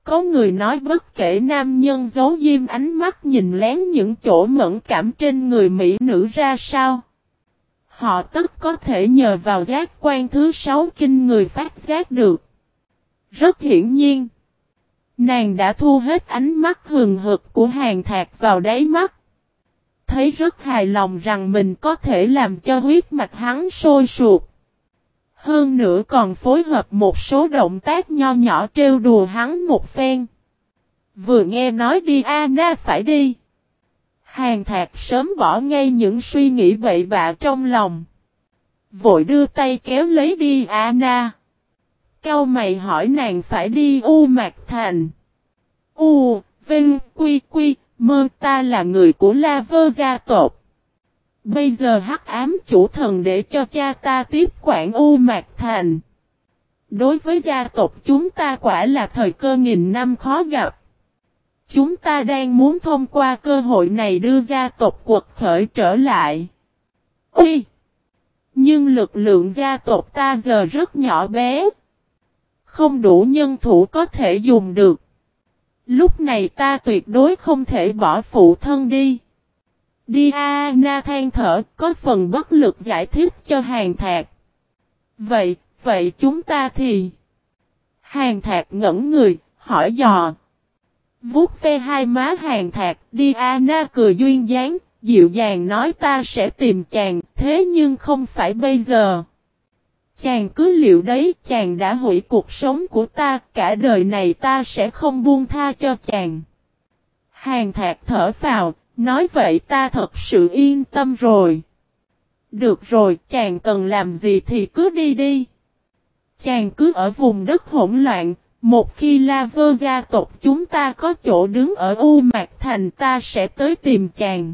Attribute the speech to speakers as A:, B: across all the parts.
A: Có người nói bất kể nam nhân giấu diêm ánh mắt nhìn lén những chỗ mẫn cảm trên người mỹ nữ ra sao. Họ tất có thể nhờ vào giác quan thứ 6 kinh người phát giác được. Rất hiển nhiên, nàng đã thu hết ánh mắt hừng hực của Hàn Thạc vào đáy mắt. Thấy rất hài lòng rằng mình có thể làm cho huyết mạch hắn sôi sục. Hơn nữa còn phối hợp một số động tác nho nhỏ trêu đùa hắn một phen. Vừa nghe nói đi Anna phải đi. Hàn Thạc sớm bỏ ngay những suy nghĩ bậy bạ trong lòng. Vội đưa tay kéo lấy đi Anna. Cau mày hỏi nàng phải đi U Mạc Thành. Vinh, Quy, Mơ, ta là người của La Vơ gia tộc. Bây giờ hắc ám chủ thần để cho cha ta tiếp quản U Mạc Thành. Đối với gia tộc chúng ta quả là thời cơ nghìn năm khó gặp. Chúng ta đang muốn thông qua cơ hội này đưa gia tộc quật khởi trở lại. Nhưng lực lượng gia tộc ta giờ rất nhỏ bé. Không đủ nhân thủ có thể dùng được. Lúc này ta tuyệt đối không thể bỏ phụ thân đi. Diana than thở, có phần bất lực giải thích cho Hàn Thạc. Vậy chúng ta thì... Hàn Thạc ngẩn người, hỏi dò. Vuốt ve hai má Hàn Thạc, Diana cười duyên dáng, dịu dàng nói ta sẽ tìm chàng, thế nhưng không phải bây giờ. Chàng cứ liệu đấy, chàng đã hủy cuộc sống của ta, cả đời này ta sẽ không buông tha cho chàng. Hàn Thạc thở phào, nói vậy ta thật sự yên tâm rồi. Được rồi, chàng cần làm gì thì cứ đi đi. Chàng cứ ở vùng đất hỗn loạn, một khi La Vơ gia tộc chúng ta có chỗ đứng ở U Mạc Thành ta sẽ tới tìm chàng.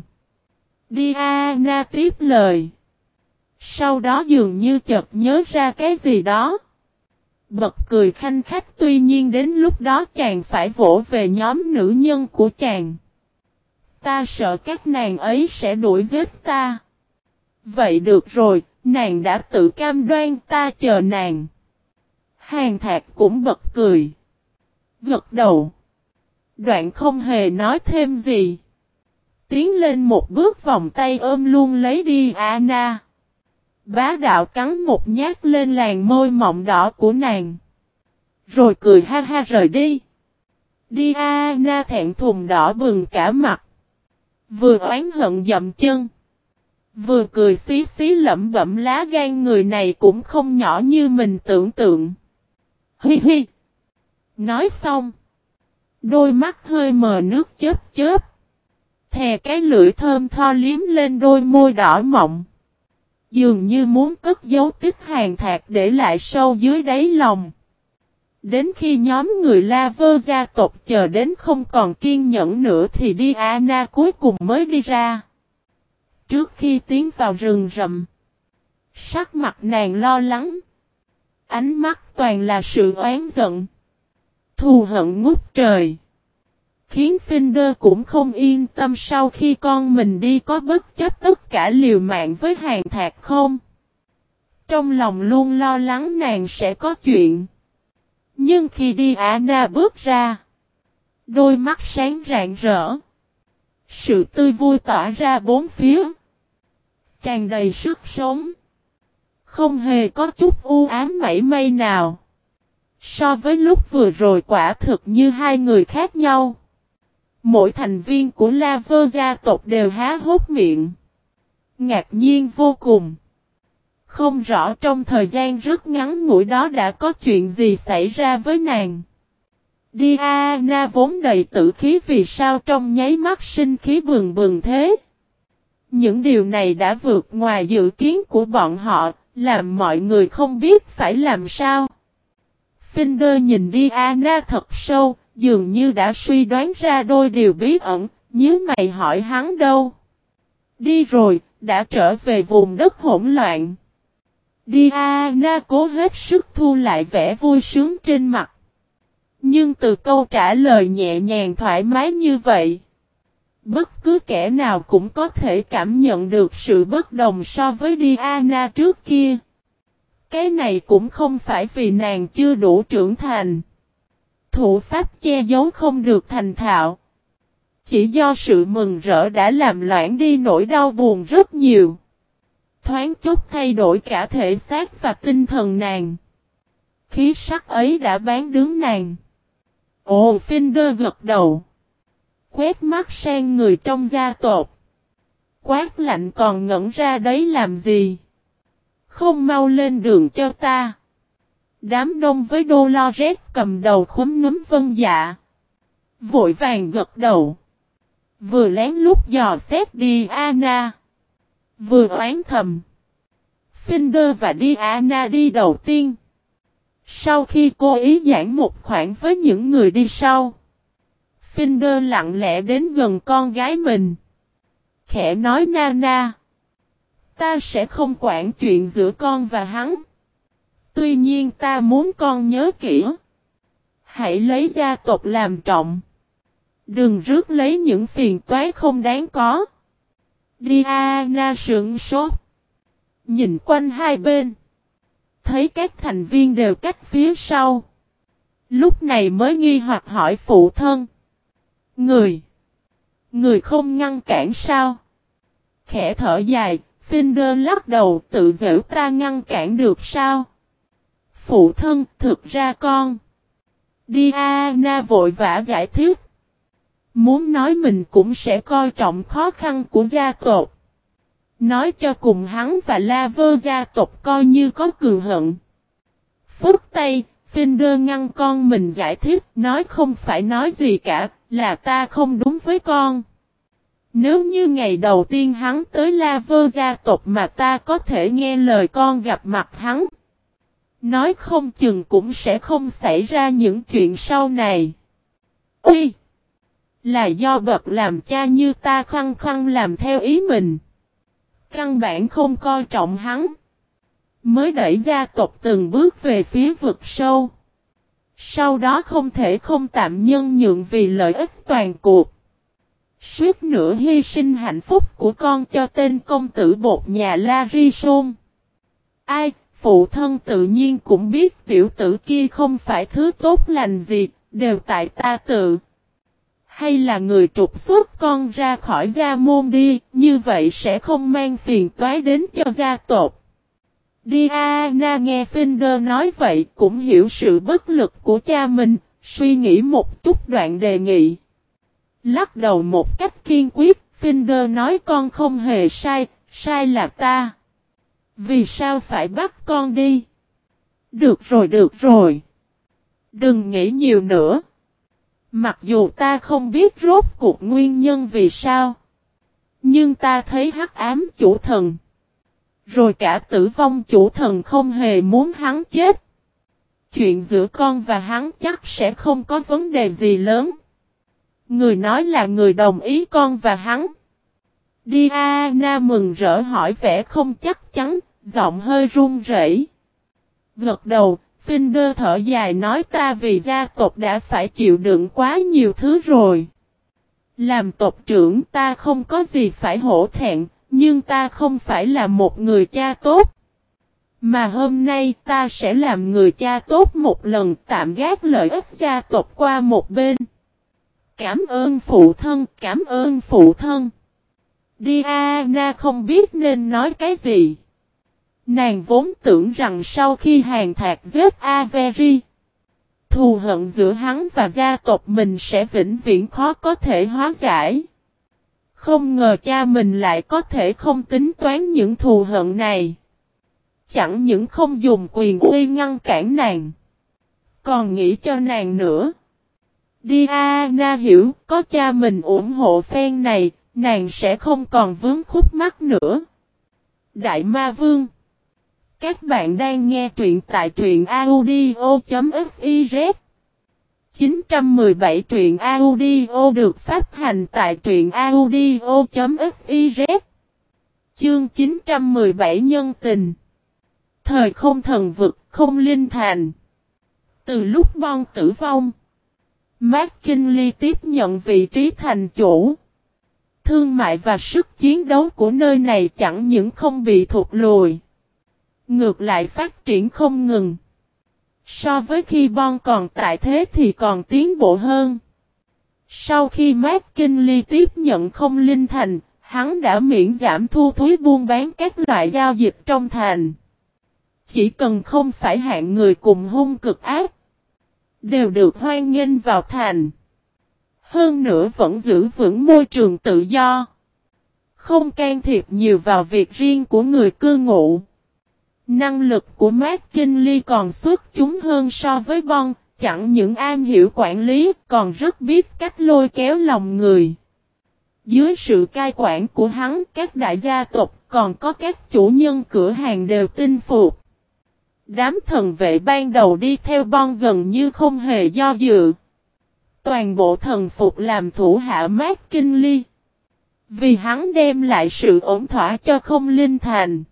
A: Diana tiếp lời. Sau đó dường như chợt nhớ ra cái gì đó. Bật cười khanh khách, tuy nhiên đến lúc đó chàng phải vỗ về nhóm nữ nhân của chàng. Ta sợ các nàng ấy sẽ đuổi giết ta. Vậy được rồi, nàng đã tự cam đoan, ta chờ nàng. Hàn Thạc cũng bật cười. Gật đầu. Đoạn không hề nói thêm gì. Tiến lên một bước vòng tay ôm luôn lấy đi Anna. Bá đạo cắn một nhát lên làn môi mọng đỏ của nàng. Rồi cười ha ha rời đi. Diana thẹn thùng đỏ bừng cả mặt. Vừa oán hận dậm chân. Vừa cười xí xí lẩm bẩm lá gan người này cũng không nhỏ như mình tưởng tượng. Hi hi. Nói xong. Đôi mắt hơi mờ nước chớp chớp. Thè cái lưỡi thơm tho liếm lên đôi môi đỏ mọng. Dường như muốn cất dấu tích Hàn Thạc để lại sâu dưới đáy lòng. Đến khi nhóm người La Vơ gia tộc chờ đến không còn kiên nhẫn nữa thì Diana cuối cùng mới đi ra. Trước khi tiến vào rừng rậm, sắc mặt nàng lo lắng. Ánh mắt toàn là sự oán giận. Thù hận ngút trời. Khiến Finder cũng không yên tâm sau khi con mình đi có bất chấp tất cả liều mạng với Hàn Thạc không. Trong lòng luôn lo lắng nàng sẽ có chuyện. Nhưng khi Diana bước ra, đôi mắt sáng rạng rỡ. Sự tươi vui tỏa ra bốn phía. Tràn đầy sức sống. Không hề có chút u ám mảy may nào. So với lúc vừa rồi quả thực như hai người khác nhau. Mỗi thành viên của La Vơ gia tộc đều há hốc miệng. Ngạc nhiên vô cùng. Không rõ trong thời gian rất ngắn ngủi đó đã có chuyện gì xảy ra với nàng. Diana vốn đầy tử khí vì sao trong nháy mắt sinh khí bừng bừng thế. Những điều này đã vượt ngoài dự kiến của bọn họ, làm mọi người không biết phải làm sao. Finder nhìn Diana thật sâu, dường như đã suy đoán ra đôi điều bí ẩn, nhíu mày hỏi hắn đâu. Đi rồi, đã trở về vùng đất hỗn loạn. Diana cố hết sức thu lại vẻ vui sướng trên mặt. Nhưng từ câu trả lời nhẹ nhàng thoải mái như vậy, bất cứ kẻ nào cũng có thể cảm nhận được sự bất đồng so với Diana trước kia. Cái này cũng không phải vì nàng chưa đủ trưởng thành. Thủ pháp che giấu không được thành thạo. Chỉ do sự mừng rỡ đã làm loãng đi nỗi đau buồn rất nhiều. Thoáng chốc thay đổi cả thể xác và tinh thần nàng. Khí sắc ấy đã bán đứng nàng. Ồ, Finder gật đầu. Quét mắt sang người trong gia tộc. Quát lạnh, còn ngẩn ra đấy làm gì? Không mau lên đường cho ta. Đám đông với Dolores cầm đầu khúm núm vâng dạ. Vội vàng gật đầu. Vừa lén lút dò xét Diana. Vừa oán thầm. Finder và Diana đi đầu tiên. Sau khi cô ý giảng một khoảng với những người đi sau. Finder lặng lẽ đến gần con gái mình. Khẽ nói, Nana. Ta sẽ không quản chuyện giữa con và hắn. Tuy nhiên ta muốn con nhớ kỹ. Hãy lấy gia tộc làm trọng. Đừng rước lấy những phiền toái không đáng có. Diana sững sốt. Nhìn quanh hai bên. Thấy các thành viên đều cách phía sau. Lúc này mới nghi hoặc hỏi phụ thân. Người không ngăn cản sao? Khẽ thở dài, Finder lắc đầu, tự giễu, ta ngăn cản được sao? Phụ thân, thực ra con. Diana vội vã giải thích. Muốn nói mình cũng sẽ coi trọng khó khăn của gia tộc. Nói cho cùng hắn và Laver gia tộc coi như có cừu hận. Phút tay, Finder ngăn con mình giải thích, nói không phải nói gì cả, là ta không đúng với con. Nếu như ngày đầu tiên hắn tới Laver gia tộc mà ta có thể nghe lời con gặp mặt hắn. Nói không chừng cũng sẽ không xảy ra những chuyện sau này. Ui! Là do bậc làm cha như ta khăng khăng làm theo ý mình. Căn bản không coi trọng hắn. Mới đẩy gia tộc từng bước về phía vực sâu. Sau đó không thể không tạm nhân nhượng vì lợi ích toàn cuộc. Suýt nữa hy sinh hạnh phúc của con cho tên công tử bột nhà Larison. Ai, phụ thân tự nhiên cũng biết tiểu tử kia không phải thứ tốt lành gì, đều tại ta tự. Hay là người trục xuất con ra khỏi gia môn đi, như vậy sẽ không mang phiền toái đến cho gia tộc. Diana nghe Finder nói vậy cũng hiểu sự bất lực của cha mình, suy nghĩ một chút đoạn đề nghị. Lắc đầu một cách kiên quyết, Finder nói con không hề sai, sai là ta. Vì sao phải bắt con đi? Được rồi. Đừng nghĩ nhiều nữa. Mặc dù ta không biết rốt cuộc nguyên nhân vì sao. Nhưng ta thấy hắc ám chủ thần. Rồi cả tử vong chủ thần không hề muốn hắn chết. Chuyện giữa con và hắn chắc sẽ không có vấn đề gì lớn. Người nói là người đồng ý con và hắn. Diana mừng rỡ hỏi vẻ không chắc chắn, giọng hơi run rẩy. Gật đầu, Finder thở dài nói ta vì gia tộc đã phải chịu đựng quá nhiều thứ rồi. Làm tộc trưởng ta không có gì phải hổ thẹn, nhưng ta không phải là một người cha tốt. Mà hôm nay ta sẽ làm người cha tốt một lần, tạm gác lợi ích gia tộc qua một bên. Cảm ơn phụ thân. Diana không biết nên nói cái gì. Nàng vốn tưởng rằng sau khi Hàn Thạc giết Avery, thù hận giữa hắn và gia tộc mình sẽ vĩnh viễn khó có thể hóa giải. Không ngờ cha mình lại có thể không tính toán những thù hận này. Chẳng những không dùng quyền uy ngăn cản nàng, còn nghĩ cho nàng nữa. Diana hiểu, có cha mình ủng hộ phen này, nàng sẽ không còn vướng khúc mắc nữa. Đại Ma Vương. Các bạn đang nghe truyện tại truyện audio.fiz. 917 truyện audio được phát hành tại truyện audio.fiz. Chương 917 nhân tình. Thời không thần vực, không linh thành. Từ lúc Bon tử vong, McKinley tiếp nhận vị trí thành chủ. Thương mại và sức chiến đấu của nơi này chẳng những không bị thụt lùi, ngược lại phát triển không ngừng. So với khi Bon còn tại thế thì còn tiến bộ hơn. Sau khi McKinley tiếp nhận không linh thành, hắn đã miễn giảm thu thuế buôn bán các loại giao dịch trong thành. Chỉ cần không phải hạng người cùng hung cực ác, đều được hoan nghênh vào thành. Hơn nữa vẫn giữ vững môi trường tự do, không can thiệp nhiều vào việc riêng của người cư ngụ. Năng lực của McKinley còn xuất chúng hơn so với Bon, chẳng những am hiểu quản lý, còn rất biết cách lôi kéo lòng người. Dưới sự cai quản của hắn, các đại gia tộc, còn có các chủ nhân cửa hàng đều tin phục. Đám thần vệ ban đầu đi theo Bon gần như không hề do dự. Toàn bộ thần phục làm thủ hạ McKinley. Vì hắn đem lại sự ổn thỏa cho không linh thành.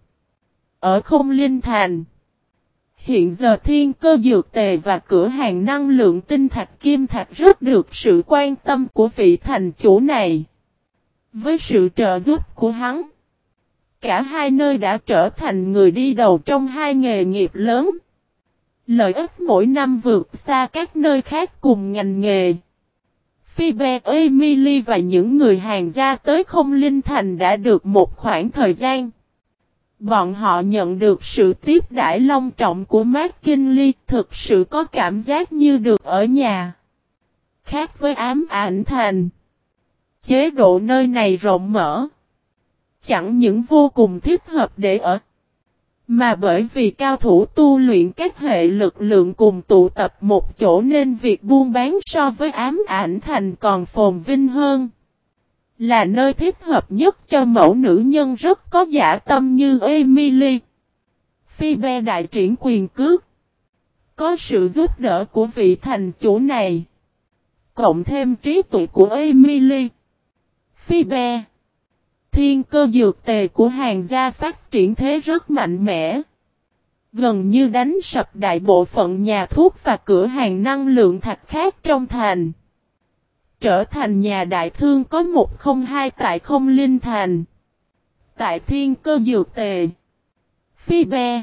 A: Ở không linh thành, hiện giờ thiên cơ dược tề và cửa hàng năng lượng tinh thạch kim thạch rất được sự quan tâm của vị thành chủ này. Với sự trợ giúp của hắn, cả hai nơi đã trở thành người đi đầu trong hai nghề nghiệp lớn. Lợi ích mỗi năm vượt xa các nơi khác cùng ngành nghề. Phoebe, Emily và những người hàng gia tới không linh thành đã được một khoảng thời gian. Bọn họ nhận được sự tiếp đãi long trọng của McKinley, thực sự có cảm giác như được ở nhà. Khác với ám ảnh thành, chế độ nơi này rộng mở, chẳng những vô cùng thích hợp để ở, mà bởi vì cao thủ tu luyện các hệ lực lượng cùng tụ tập một chỗ nên việc buôn bán so với ám ảnh thành còn phồn vinh hơn. Là nơi thích hợp nhất cho mẫu nữ nhân rất có dã tâm như Emily. Phoebe đại triển quyền cước. Có sự giúp đỡ của vị thành chủ này, cộng thêm trí tuệ của Emily, Phoebe, thiên cơ dược tề của hàng gia phát triển thế rất mạnh mẽ. Gần như đánh sập đại bộ phận nhà thuốc và cửa hàng năng lượng thạch khác trong thành. Trở thành nhà đại thương có 102 tại không linh thành. Tại thiên cơ dược tề, Phoebe,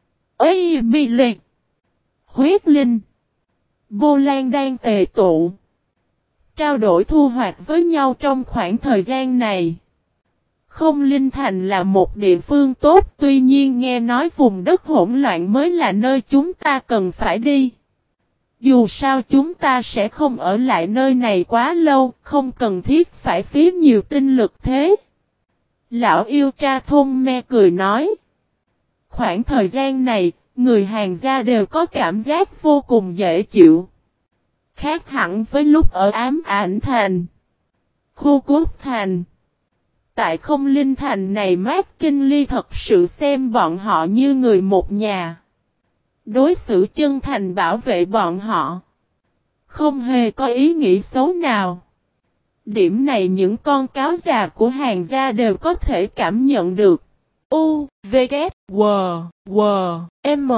A: Emily, Huyết Linh, Bô Lan đang tề tụ, trao đổi thu hoạch với nhau trong khoảng thời gian này. Không linh thành là một địa phương tốt, tuy nhiên nghe nói vùng đất hỗn loạn mới là nơi chúng ta cần phải đi. Dù sao chúng ta sẽ không ở lại nơi này quá lâu, không cần thiết phải phí nhiều tinh lực thế. Lão yêu tra thôn me cười nói. Khoảng thời gian này, người hàng gia đều có cảm giác vô cùng dễ chịu. Khác hẳn với lúc ở ám ảnh thành, khu cốt thành. Tại không linh thành này McKinley thật sự xem bọn họ như người một nhà. Đối xử chân thành bảo vệ bọn họ. Không hề có ý nghĩ xấu nào. Điểm này những con cáo già của hàng gia đều có thể cảm nhận được. U, V, K, W, W, M.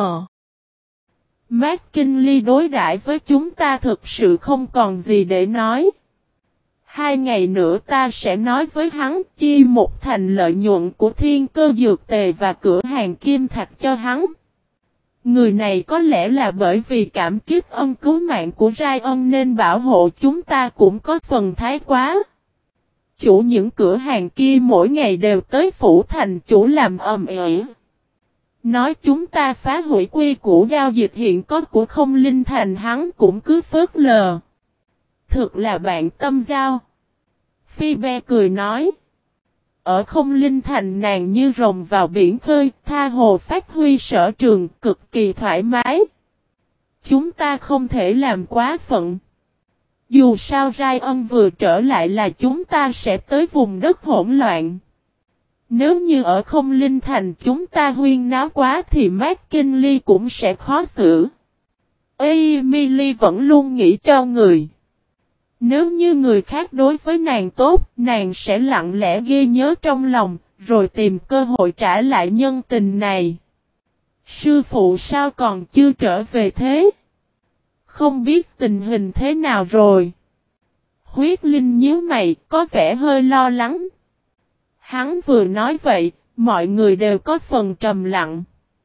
A: McKinley đối đãi với chúng ta thực sự không còn gì để nói. 2 ngày nữa ta sẽ nói với hắn chia một thành lợi nhuận của thiên cơ dược tề và cửa hàng kim thạch cho hắn. Người này có lẽ là bởi vì cảm kích ân cứu mạng của Ryan nên bảo hộ chúng ta cũng có phần thái quá. Chủ những cửa hàng kia mỗi ngày đều tới phủ thành chủ làm ầm ĩ. Nói chúng ta phá hủy quy củ giao dịch hiện có của không linh thành hắn cũng cứ phớt lờ. Thực là bạn tâm giao. Phoebe cười nói. Ở không linh thành nàng như rồng vào biển khơi, tha hồ phát huy sở trường, cực kỳ thoải mái. Chúng ta không thể làm quá phận. Dù sao Ryan vừa trở lại là chúng ta sẽ tới vùng đất hỗn loạn. Nếu như ở không linh thành chúng ta huyên náo quá thì McKinley cũng sẽ khó xử. Emily vẫn luôn nghĩ cho người. Nếu như người khác đối với nàng tốt, nàng sẽ lặng lẽ ghi nhớ trong lòng, rồi tìm cơ hội trả lại nhân tình này. Sư phụ sao còn chưa trở về thế? Không biết tình hình thế nào rồi? Huyết Linh nhíu mày, có vẻ hơi lo lắng. Hắn vừa nói vậy, mọi người đều có phần trầm lặng.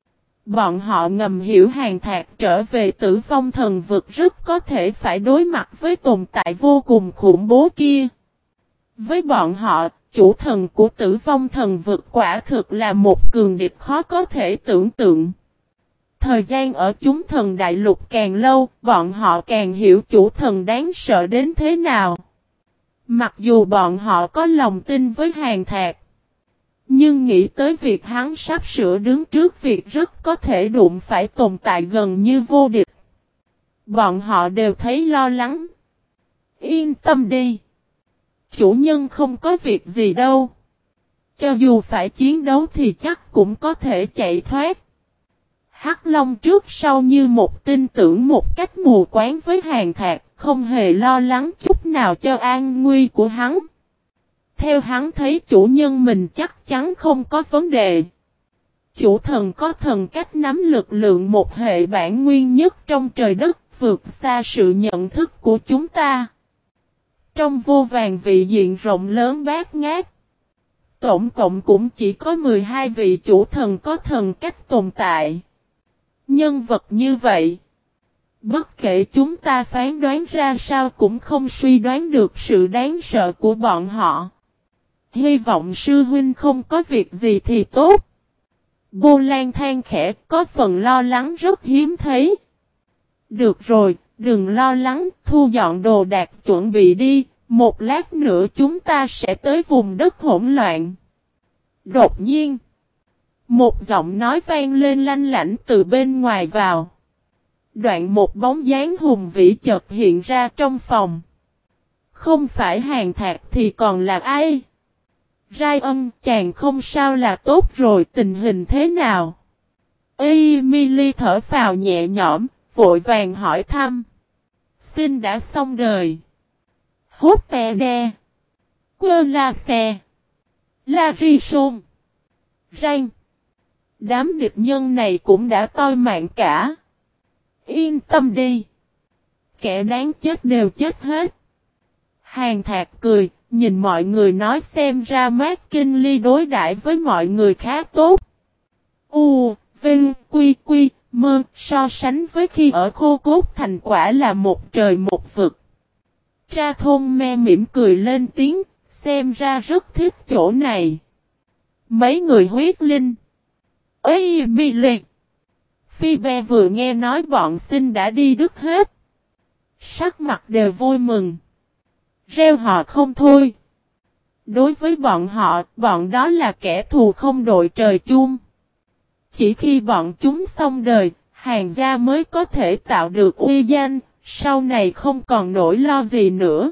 A: Bọn họ ngầm hiểu Hàn Thạc trở về Tử Vong Thần Vực rất có thể phải đối mặt với tồn tại vô cùng khủng bố kia. Với bọn họ, chủ thần của Tử Vong Thần Vực quả thực là một cường địch khó có thể tưởng tượng. Thời gian ở chúng thần đại lục càng lâu, bọn họ càng hiểu chủ thần đáng sợ đến thế nào. Mặc dù bọn họ có lòng tin với Hàn Thạc, nhưng nghĩ tới việc hắn sắp sửa đứng trước việc rất có thể đụng phải tồn tại gần như vô địch. Bọn họ đều thấy lo lắng. Yên tâm đi. Chủ nhân không có việc gì đâu. Cho dù phải chiến đấu thì chắc cũng có thể chạy thoát. Hắc Long trước sau như một tin tưởng một cách mù quáng với Hàn Thạc, không hề lo lắng chút nào cho an nguy của hắn. Theo hắn thấy chủ nhân mình chắc chắn không có vấn đề. Chủ thần có thần cách nắm lực lượng một hệ bản nguyên nhất trong trời đất, vượt xa sự nhận thức của chúng ta. Trong vô vàn vị diện rộng lớn bát ngát, tổng cộng cũng chỉ có 12 vị chủ thần có thần cách tồn tại. Nhân vật như vậy, bất kể chúng ta phán đoán ra sao cũng không suy đoán được sự đáng sợ của bọn họ. Hy vọng sư huynh không có việc gì thì tốt. Bô Lan than khẽ, có phần lo lắng rất hiếm thấy. Được rồi, đừng lo lắng, thu dọn đồ đạc chuẩn bị đi, một lát nữa chúng ta sẽ tới vùng đất hỗn loạn. Đột nhiên, một giọng nói vang lên lanh lảnh từ bên ngoài vào. Đoạn một bóng dáng hùng vĩ chợt hiện ra trong phòng. Không phải Hàn Thạc thì còn là ai? Ryan, chàng không sao là tốt rồi, tình hình thế nào? Emily thở phào nhẹ nhõm, vội vàng hỏi thăm. Xin đã xong đời. Hốt tè đe. Quơ la xe. La ri sôn. Ranh. Đám địch nhân này cũng đã toi mạng cả. Yên tâm đi. Kẻ đáng chết đều chết hết. Hàn Thạc cười, nhìn mọi người nói xem ra McKinley đối đãi với mọi người khá tốt. Vinh, Quy, Mơ, so sánh với khi ở Khô Cốt Thành quả là một trời một vực. Tra Thôn Me mỉm cười lên tiếng, xem ra rất thích chỗ này. Mấy người huyết linh. Emily. Phoebe vừa nghe nói bọn xin đã đi đứt hết. Sắc mặt đều vui mừng. Reo hò không thôi. Đối với bọn họ, bọn đó là kẻ thù không đội trời chung. Chỉ khi bọn chúng xong đời, Hàn gia mới có thể tạo được uy danh, sau này không còn nỗi lo gì nữa.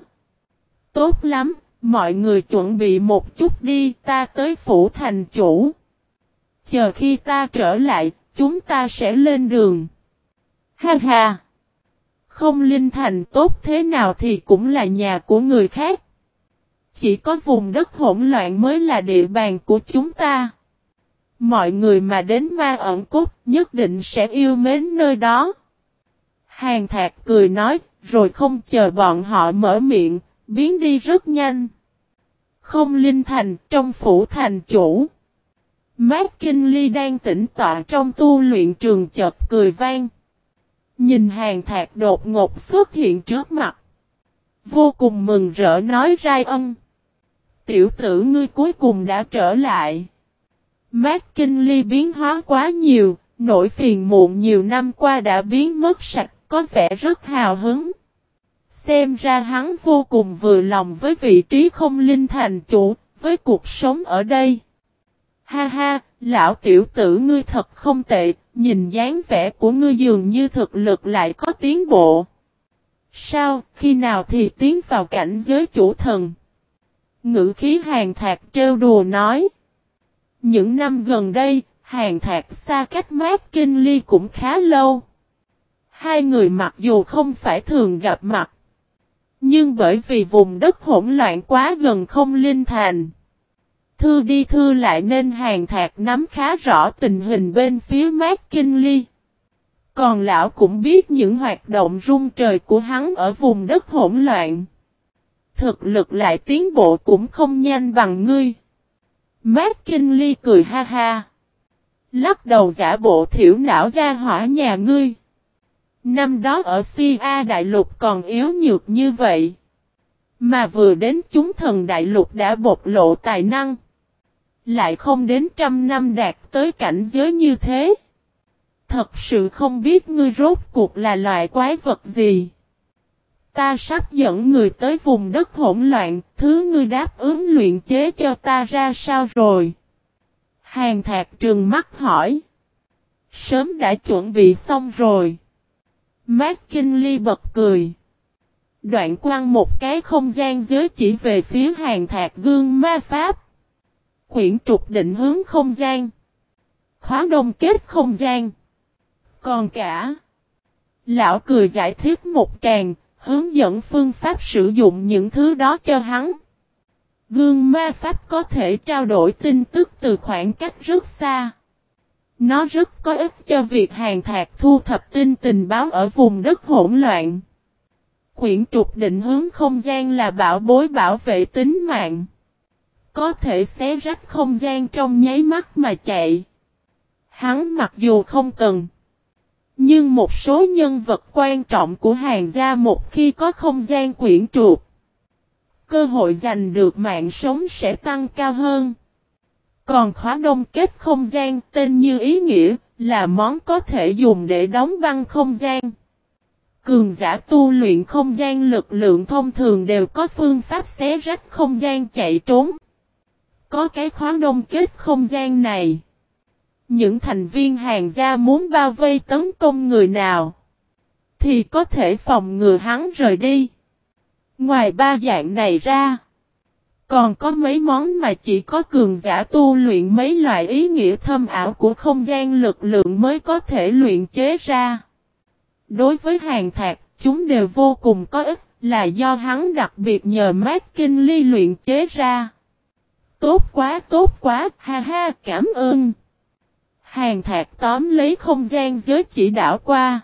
A: Tốt lắm, mọi người chuẩn bị một chút đi, ta tới phủ thành chủ. Chờ khi ta trở lại, chúng ta sẽ lên đường. Ha ha! Không Linh Thành tốt thế nào thì cũng là nhà của người khác. Chỉ có vùng đất hỗn loạn mới là địa bàn của chúng ta. Mọi người mà đến Ma Ẩn Cốt nhất định sẽ yêu mến nơi đó. Hàn Thạc cười nói, rồi không chờ bọn họ mở miệng, biến đi rất nhanh. Không Linh Thành, trong phủ thành chủ. McKinley đang tĩnh tọa trong tu luyện trường chợt cười vang. Nhìn Hàn Thạc đột ngột xuất hiện trước mặt. Vô cùng mừng rỡ nói Ryan. Tiểu tử ngươi cuối cùng đã trở lại. McKinley biến hóa quá nhiều, nỗi phiền muộn nhiều năm qua đã biến mất sạch, có vẻ rất hào hứng. Xem ra hắn vô cùng vừa lòng với vị trí không linh thành chủ, với cuộc sống ở đây. Ha ha, lão tiểu tử ngươi thật không tệ, nhìn dáng vẻ của ngươi dường như thực lực lại có tiến bộ. Sao, khi nào thì tiến vào cảnh giới chủ thần? Ngữ khí Hàn Thạc trêu đùa nói. Những năm gần đây, Hàn Thạc xa cách McKinley cũng khá lâu. Hai người mặc dù không phải thường gặp mặt, nhưng bởi vì vùng đất hỗn loạn quá gần không linh thành. Thư đi thư lại nên Hàn Thạc nắm khá rõ tình hình bên phía McKinley. Còn lão cũng biết những hoạt động rung trời của hắn ở vùng đất hỗn loạn. Thực lực lại tiến bộ cũng không nhanh bằng ngươi. McKinley cười ha ha. Lắc đầu giả bộ thiểu não ra hỏa nhà ngươi. Năm đó ở Si A Đại Lục còn yếu nhược như vậy. Mà vừa đến chúng thần Đại Lục đã bộc lộ tài năng. Lại không đến 100 năm đạt tới cảnh giới như thế. Thật sự không biết ngươi rốt cuộc là loại quái vật gì. Ta sắp dẫn người tới vùng đất hỗn loạn, thứ ngươi đáp ứng luyện chế cho ta ra sao rồi? Hàn Thạc trừng mắt hỏi. Sớm đã chuẩn bị xong rồi. McKinley bật cười. Đoạn quăng một cái không gian giới chỉ về phía Hàn Thạc gương ma pháp. Quyển trục định hướng không gian. Khóa đông kết không gian. Còn cả. Lão cười giải thích một tràng, hướng dẫn phương pháp sử dụng những thứ đó cho hắn. Gương ma pháp có thể trao đổi tin tức từ khoảng cách rất xa. Nó rất có ích cho việc Hàn Thạc thu thập tin tình báo ở vùng đất hỗn loạn. Quyển trục định hướng không gian là bảo bối bảo vệ tính mạng. Có thể xé rách không gian trong nháy mắt mà chạy. Hắn mặc dù không cần. Nhưng một số nhân vật quan trọng của Hàn gia một khi có không gian quyển trục, cơ hội giành được mạng sống sẽ tăng cao hơn. Còn khóa đông kết không gian tên như ý nghĩa là món có thể dùng để đóng băng không gian. Cường giả tu luyện không gian lực lượng thông thường đều có phương pháp xé rách không gian chạy trốn. Có cái khóa đông kết không gian này. Những thành viên Hàn gia muốn bao vây tấn công người nào thì có thể phòng ngừa hắn rời đi. Ngoài ba dạng này ra, còn có mấy món mà chỉ có cường giả tu luyện mấy loại ý nghĩa thâm ảo của không gian lực lượng mới có thể luyện chế ra. Đối với Hàn Thạc, chúng đều vô cùng có ích, là do hắn đặc biệt nhờ McKinley luyện chế ra. Tốt quá, ha ha, cảm ơn. Hàn Thạc tóm lấy không gian giới chỉ đảo qua.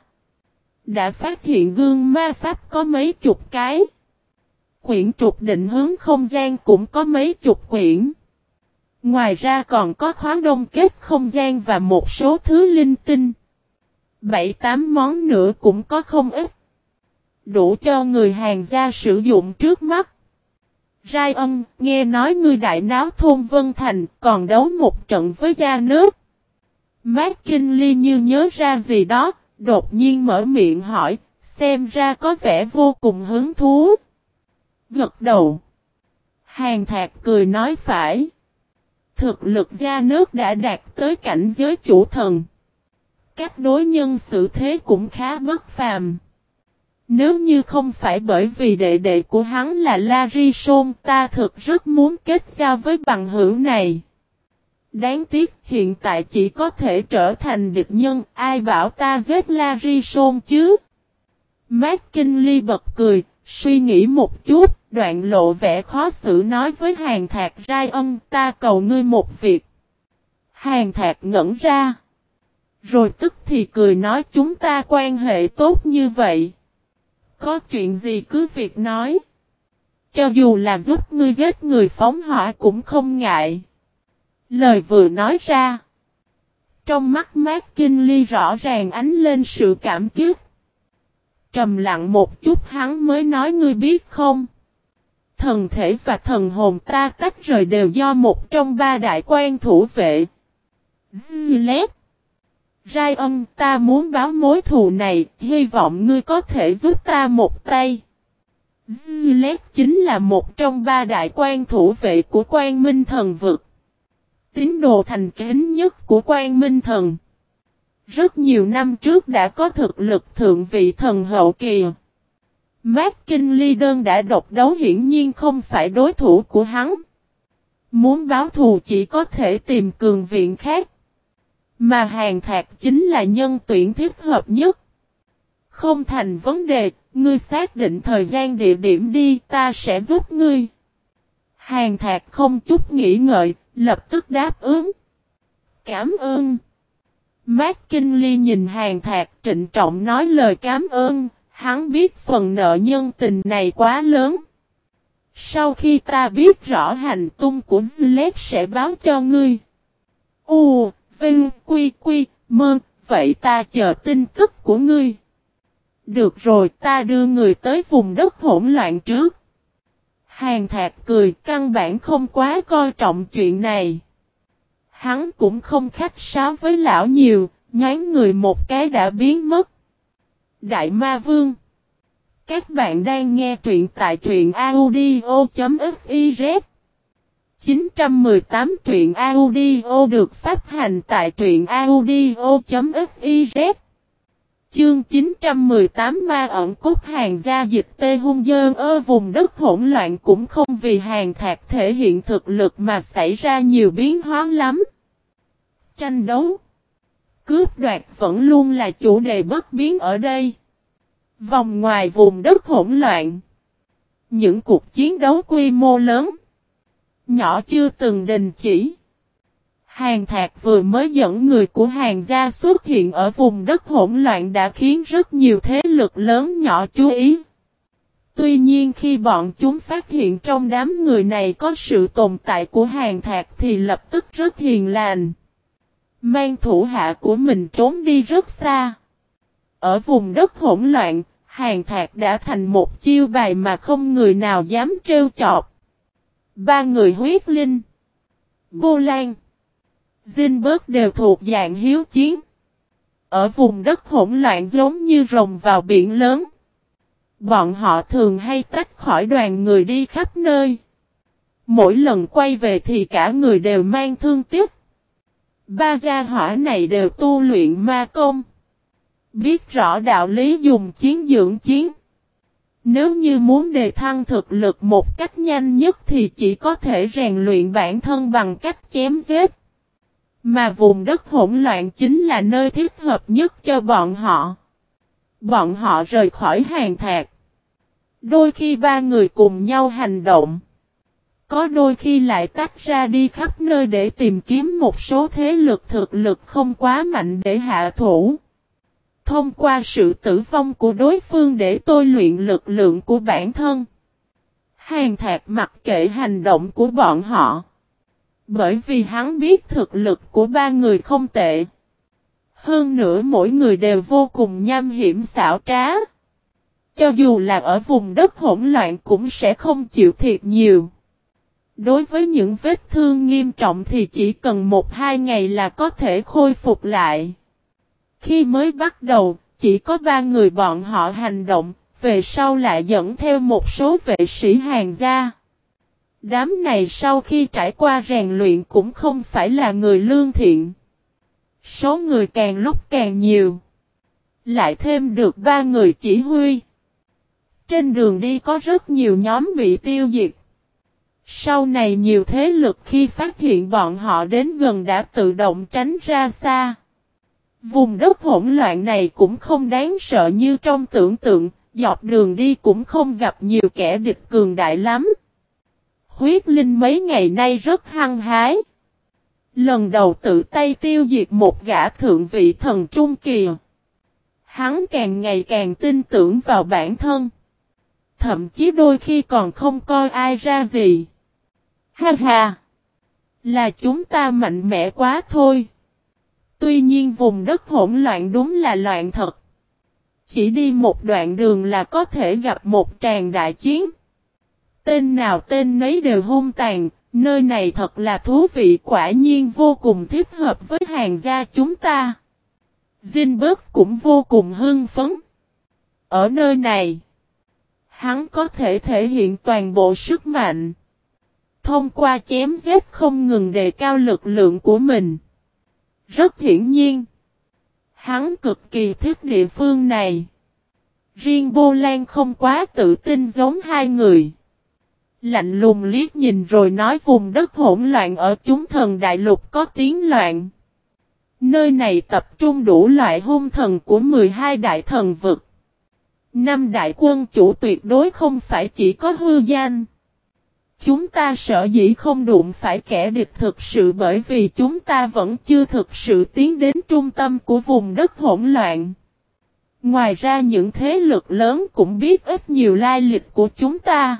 A: Đã phát hiện gương ma pháp có mấy chục cái. Quyển trục định hướng không gian cũng có mấy chục quyển. Ngoài ra còn có khóa đông kết không gian và một số thứ linh tinh. 7-8 món nữa cũng có không ít. Đủ cho người Hàn gia sử dụng trước mắt. Ryan, nghe nói ngươi đại náo thôn Vân Thành còn đấu một trận với gia nước. McKinley như nhớ ra gì đó, đột nhiên mở miệng hỏi, xem ra có vẻ vô cùng hứng thú. Gật đầu. Hàn Thạc cười nói phải. Thực lực gia nước đã đạt tới cảnh giới chủ thần. Cách đối nhân xử thế cũng khá bất phàm. Nếu như không phải bởi vì đệ đệ của hắn là Larison, ta thực rất muốn kết giao với bằng hữu này. Đáng tiếc hiện tại chỉ có thể trở thành địch nhân, ai bảo ta giết Larison chứ? McKinley bật cười, suy nghĩ một chút, đoạn lộ vẻ khó xử nói với Hàn Thạc Ryan, ta cầu ngươi một việc. Hàn Thạc ngẩn ra. Rồi tức thì cười nói chúng ta quan hệ tốt như vậy. Có chuyện gì cứ việc nói. Cho dù là giúp ngươi giết người phóng hỏa cũng không ngại. Lời vừa nói ra. Trong mắt McKinley rõ ràng ánh lên sự cảm kích. Trầm lặng một chút hắn mới nói ngươi biết không. Thần thể và thần hồn ta tách rời đều do một trong ba đại quan thủ vệ. Gillette. Ryan, ta muốn báo mối thù này, hy vọng ngươi có thể giúp ta một tay. Gillette chính là một trong ba đại quan thủ vệ của Quang Minh Thần vực. Tín đồ thành kính nhất của Quang Minh Thần. Rất nhiều năm trước đã có thực lực thượng vị thần hậu kỳ. McKinley đơn đã độc đấu hiển nhiên không phải đối thủ của hắn. Muốn báo thù chỉ có thể tìm cường viện khác. Mà Hàn Thạc chính là nhân tuyển thích hợp nhất. Không thành vấn đề, ngươi xác định thời gian địa điểm đi, ta sẽ giúp ngươi. Hàn Thạc không chút nghĩ ngợi, lập tức đáp ứng. Cảm ơn. McKinley nhìn Hàn Thạc trịnh trọng nói lời cảm ơn, hắn biết phần nợ nhân tình này quá lớn. Sau khi ta biết rõ hành tung của Gillette sẽ báo cho ngươi. Vinh, Quy, Mơ, vậy ta chờ tin tức của ngươi. Được rồi, ta đưa người tới vùng đất hỗn loạn trước. Hàn Thạc cười, căn bản không quá coi trọng chuyện này. Hắn cũng không khách sáo với lão nhiều, nhoáng người một cái đã biến mất. Đại Ma Vương. Các bạn đang nghe truyện tại truyện audio.fiz. 918 truyện audio được phát hành tại truyện audio.fiz. Chương 918 Ma ẩn cốt Hàn gia dịch tê hung dơn vùng đất hỗn loạn cũng không vì Hàn Thạc thể hiện thực lực mà xảy ra nhiều biến hóa lắm. Tranh đấu, cướp đoạt vẫn luôn là chủ đề bất biến ở đây. Vòng ngoài vùng đất hỗn loạn, những cuộc chiến đấu quy mô lớn, nhỏ chưa từng đình chỉ. Hàn Thạc vừa mới dẫn người của Hàn gia xuất hiện ở vùng đất hỗn loạn đã khiến rất nhiều thế lực lớn nhỏ chú ý. Tuy nhiên khi bọn chúng phát hiện trong đám người này có sự tồn tại của Hàn Thạc thì lập tức rất hiền lành. Mang thủ hạ của mình trốn đi rất xa. Ở vùng đất hỗn loạn, Hàn Thạc đã thành một chiêu bài mà không người nào dám trêu chọc. Ba người huyết linh, Vô Lan, Zinberg đều thuộc dạng hiếu chiến. Ở vùng đất hỗn loạn giống như rồng vào biển lớn. Bọn họ thường hay tách khỏi đoàn người đi khắp nơi. Mỗi lần quay về thì cả người đều mang thương tiếc. Ba gia hỏa này đều tu luyện ma công. Biết rõ đạo lý dùng chiến dưỡng chiến. Nếu như muốn đề thăng thực lực một cách nhanh nhất thì chỉ có thể rèn luyện bản thân bằng cách chém giết. Mà vùng đất hỗn loạn chính là nơi thích hợp nhất cho bọn họ. Bọn họ rời khỏi Hàn Thạc. Đôi khi ba người cùng nhau hành động. Có đôi khi lại tách ra đi khắp nơi để tìm kiếm một số thế lực thực lực không quá mạnh để hạ thủ. Thông qua sự tử vong của đối phương để tôi luyện lực lượng của bản thân. Hàn Thạc mặc kệ hành động của bọn họ. Bởi vì hắn biết thực lực của ba người không tệ. Hơn nữa mỗi người đều vô cùng nham hiểm xảo trá. Cho dù là ở vùng đất hỗn loạn cũng sẽ không chịu thiệt nhiều. Đối với những vết thương nghiêm trọng thì chỉ cần 1-2 ngày là có thể khôi phục lại. Khi mới bắt đầu, chỉ có 3 người bọn họ hành động, về sau lại dẫn theo một số vệ sĩ Hàn gia. Đám này sau khi trải qua rèn luyện cũng không phải là người lương thiện. Số người càng lúc càng nhiều. Lại thêm được 3 người chỉ huy. Trên đường đi có rất nhiều nhóm bị tiêu diệt. Sau này nhiều thế lực khi phát hiện bọn họ đến gần đã tự động tránh ra xa. Vùng đất hỗn loạn này cũng không đáng sợ như trong tưởng tượng, dọc đường đi cũng không gặp nhiều kẻ địch cường đại lắm. Huyết Linh mấy ngày nay rất hăng hái. Lần đầu tự tay tiêu diệt một gã thượng vị thần trung kỳ. Hắn càng ngày càng tin tưởng vào bản thân. Thậm chí đôi khi còn không coi ai ra gì. Ha ha! Là chúng ta mạnh mẽ quá thôi. Tuy nhiên vùng đất hỗn loạn đúng là loạn thật. Chỉ đi một đoạn đường là có thể gặp một tràng đại chiến. Tên nào tên nấy đều hung tàn, nơi này thật là thú vị, quả nhiên vô cùng thích hợp với Hàn gia chúng ta. Zinberg cũng vô cùng hưng phấn. Ở nơi này, hắn có thể thể hiện toàn bộ sức mạnh. Thông qua chém giết không ngừng đề cao lực lượng của mình. Rất hiển nhiên, hắn cực kỳ thích địa phương này. Riêng Vô Lan không quá tự tin giống hai người. Lạnh lùng liếc nhìn rồi nói vùng đất hỗn loạn ở chúng thần đại lục có tiếng loạn. Nơi này tập trung đủ loại hung thần của 12 đại thần vực. 5 đại quân chủ tuyệt đối không phải chỉ có hư danh. Chúng ta sợ dĩ không đụng phải kẻ địch thực sự bởi vì chúng ta vẫn chưa thực sự tiến đến trung tâm của vùng đất hỗn loạn. Ngoài ra những thế lực lớn cũng biết ít nhiều lai lịch của chúng ta.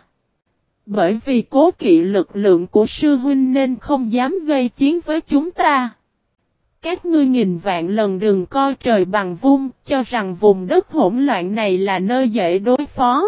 A: Bởi vì cố kỵ lực lượng của sư huynh nên không dám gây chiến với chúng ta. Các ngươi nghìn vạn lần đừng coi trời bằng vung, cho rằng vùng đất hỗn loạn này là nơi dễ đối phó.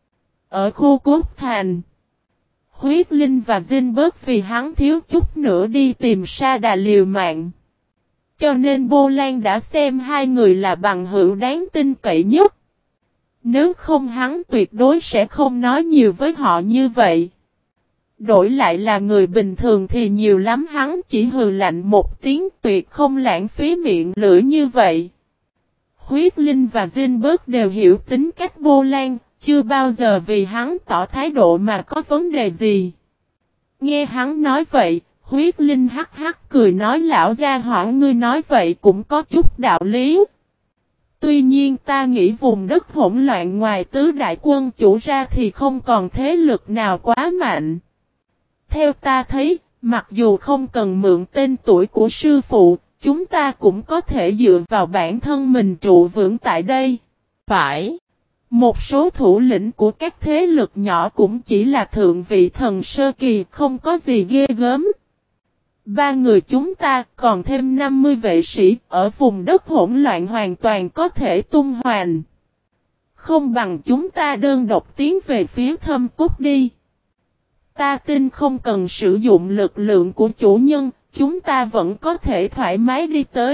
A: Ở khu Cốt Thành, Huyết Linh và Zinberg vì hắn thiếu chút nữa đi tìm Sa Đà liều mạng. Cho nên Bô Lan đã xem hai người là bằng hữu đáng tin cậy nhất. Nếu không hắn tuyệt đối sẽ không nói nhiều với họ như vậy. Đổi lại là người bình thường thì nhiều lắm hắn chỉ hừ lạnh một tiếng, tuyệt không lãng phí miệng lưỡi như vậy. Huyết Linh và Zinberg đều hiểu tính cách Bô Lan, chưa bao giờ vì hắn tỏ thái độ mà có vấn đề gì. Nghe hắn nói vậy, Huyết Linh hắc hắc cười nói lão gia hỏa ngươi nói vậy cũng có chút đạo lý. Tuy nhiên ta nghĩ vùng đất hỗn loạn ngoài tứ đại quân chủ ra thì không còn thế lực nào quá mạnh. Theo ta thấy, mặc dù không cần mượn tên tuổi của sư phụ, chúng ta cũng có thể dựa vào bản thân mình trụ vững tại đây. Phải. Một số thủ lĩnh của các thế lực nhỏ cũng chỉ là thượng vị thần sơ kỳ, không có gì ghê gớm. Ba người chúng ta còn thêm 50 vệ sĩ ở vùng đất hỗn loạn hoàn toàn có thể tung hoành. Không bằng chúng ta đơn độc tiến về phía Thâm Cốt đi. Ta tin không cần sử dụng lực lượng của chủ nhân, chúng ta vẫn có thể thoải mái đi tới.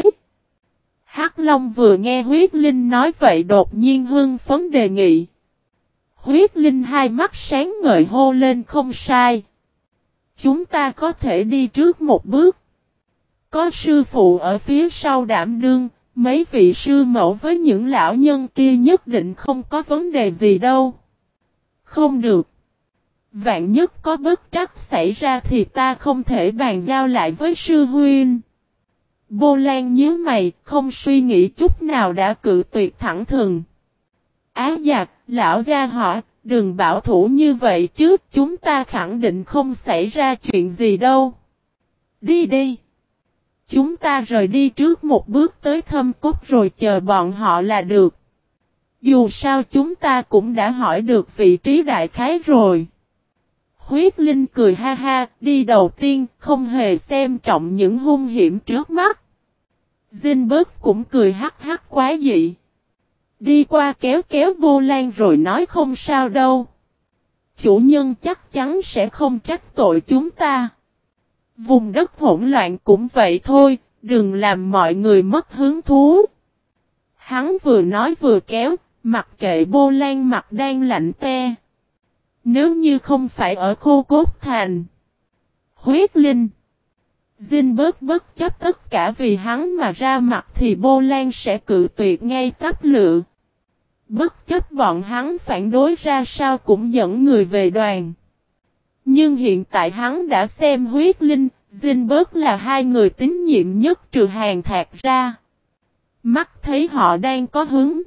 A: Hắc Long vừa nghe Huyết Linh nói vậy đột nhiên hưng phấn đề nghị. Huyết Linh hai mắt sáng ngời hô lên không sai. Chúng ta có thể đi trước một bước. Có sư phụ ở phía sau đảm đương, mấy vị sư mẫu với những lão nhân kia nhất định không có vấn đề gì đâu. Không được. Vạn nhất có bất trắc xảy ra thì ta không thể bàn giao lại với sư huynh. Bô Lan nhíu mày, không suy nghĩ chút nào đã cự tuyệt thẳng thừng. Á giặc, lão gia hỏa, đừng bảo thủ như vậy chứ, chúng ta khẳng định không xảy ra chuyện gì đâu. Đi đi. Chúng ta rời đi trước một bước tới Thâm Cốt rồi chờ bọn họ là được. Dù sao chúng ta cũng đã hỏi được vị trí đại khái rồi. Huyết Linh cười ha ha, đi đầu tiên, không hề xem trọng những hung hiểm trước mắt. Zinberg cũng cười hắc hắc quá dị. Đi qua kéo kéo Bô Lan rồi nói không sao đâu. Chủ nhân chắc chắn sẽ không trách tội chúng ta. Vùng đất hỗn loạn cũng vậy thôi, đừng làm mọi người mất hứng thú. Hắn vừa nói vừa kéo, mặc kệ Bô Lan mặt đang lạnh te. Nếu như không phải ở khu Cốt Thành, Huyết Linh, Zinberg bất chấp tất cả vì hắn mà ra mặt thì Bô Lan sẽ cự tuyệt ngay tắp lự. Bất chấp bọn hắn phản đối ra sao cũng dẫn người về đoàn. Nhưng hiện tại hắn đã xem Huyết Linh, Zinberg là hai người tín nhiệm nhất trừ Hàn Thạc ra. Mắt thấy họ đang có hứng.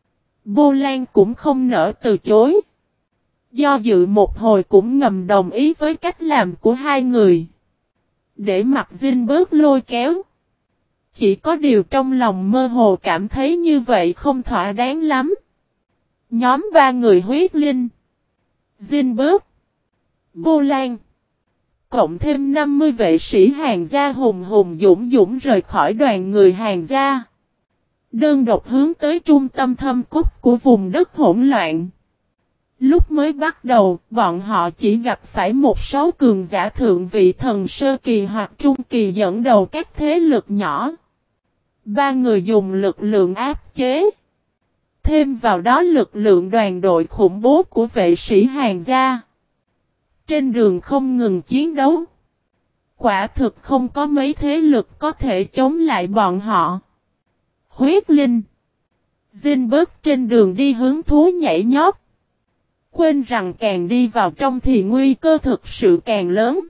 A: Bô Lan cũng không nỡ từ chối. Do dự một hồi cũng ngầm đồng ý với cách làm của hai người. Để mặc Zinberg lôi kéo. Chỉ có điều trong lòng mơ hồ cảm thấy như vậy không thỏa đáng lắm. Nhóm ba người Huyết Linh, Zinberg, Bô Lan, cộng thêm 50 vệ sĩ Hàn gia hùng hùng dũng dũng rời khỏi đoàn người Hàn gia. Đơn độc hướng tới trung tâm Thâm Cốt của vùng đất hỗn loạn. Lúc mới bắt đầu, bọn họ chỉ gặp phải một số cường giả thượng vị thần sơ kỳ hoặc trung kỳ dẫn đầu các thế lực nhỏ. Ba người dùng lực lượng áp chế. Thêm vào đó lực lượng đoàn đội khủng bố của vệ sĩ Hàn gia. Trên đường không ngừng chiến đấu. Quả thực không có mấy thế lực có thể chống lại bọn họ. Huyết Linh, Zinberg trên đường đi hướng thú nhảy nhót. Quên rằng càng đi vào trong thì nguy cơ thực sự càng lớn.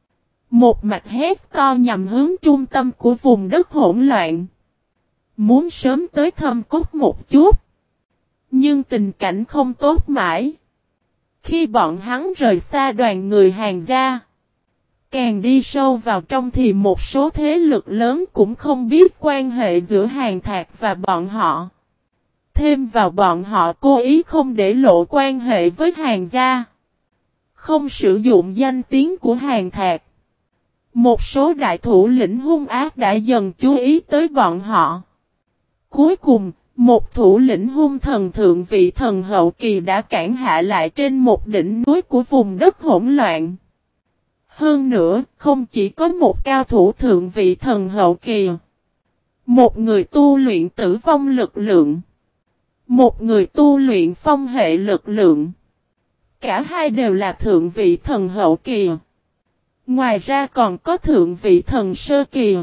A: Một mạch hét to nhằm hướng trung tâm của vùng đất hỗn loạn. Muốn sớm tới Thâm Cốt một chút. Nhưng tình cảnh không tốt mãi. Khi bọn hắn rời xa đoàn người Hàn gia. Càng đi sâu vào trong thì một số thế lực lớn cũng không biết quan hệ giữa Hàn Thạc và bọn họ. Thêm vào bọn họ cố ý không để lộ quan hệ với Hàn gia. Không sử dụng danh tiếng của Hàn Thạc. Một số đại thủ lĩnh hung ác đã dần chú ý tới bọn họ. Cuối cùng, một thủ lĩnh hung thần thượng vị thần hậu kỳ đã cản hạ lại trên một đỉnh núi của vùng đất hỗn loạn. Hơn nữa, không chỉ có một cao thủ thượng vị thần hậu kỳ. Một người tu luyện tử vong lực lượng. Một người tu luyện phong hệ lực lượng. Cả hai đều là thượng vị thần hậu kỳ. Ngoài ra còn có thượng vị thần sơ kỳ,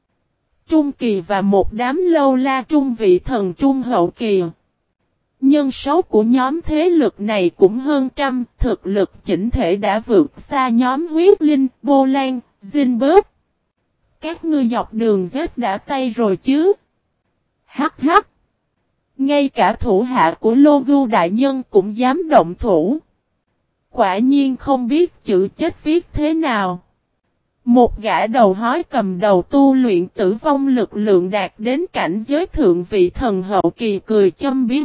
A: trung kỳ và một đám lâu la trung vị thần trung hậu kỳ. Nhân số của nhóm thế lực này cũng hơn trăm, thực lực chỉnh thể đã vượt xa nhóm huyết linh, Bô Lan, Zinberg. Các ngươi dọc đường giết đã tay rồi chứ? Hắc hắc. Ngay cả thủ hạ của Logu đại nhân cũng dám động thủ. Quả nhiên không biết chữ chết viết thế nào. Một gã đầu hói cầm đầu tu luyện tử vong lực lượng đạt đến cảnh giới thượng vị thần hậu kỳ cười châm biếm.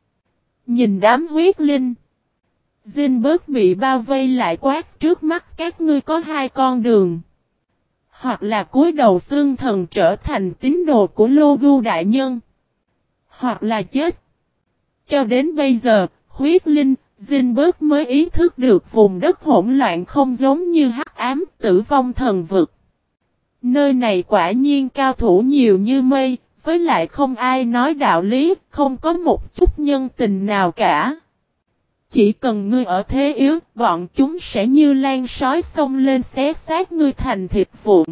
A: Nhìn đám huyết linh. Zinberg bị bao vây lại quát trước mắt các ngươi có hai con đường. Hoặc là cúi đầu xương thần trở thành tín đồ của Logu đại nhân. Hoặc là chết. Cho đến bây giờ, huyết linh, Zinberg mới ý thức được vùng đất hỗn loạn không giống như hắc ám tử vong thần vực. Nơi này quả nhiên cao thủ nhiều như mây, với lại không ai nói đạo lý, không có một chút nhân tình nào cả. Chỉ cần ngươi ở thế yếu, bọn chúng sẽ như lan sói xông lên xé xác ngươi thành thịt vụn.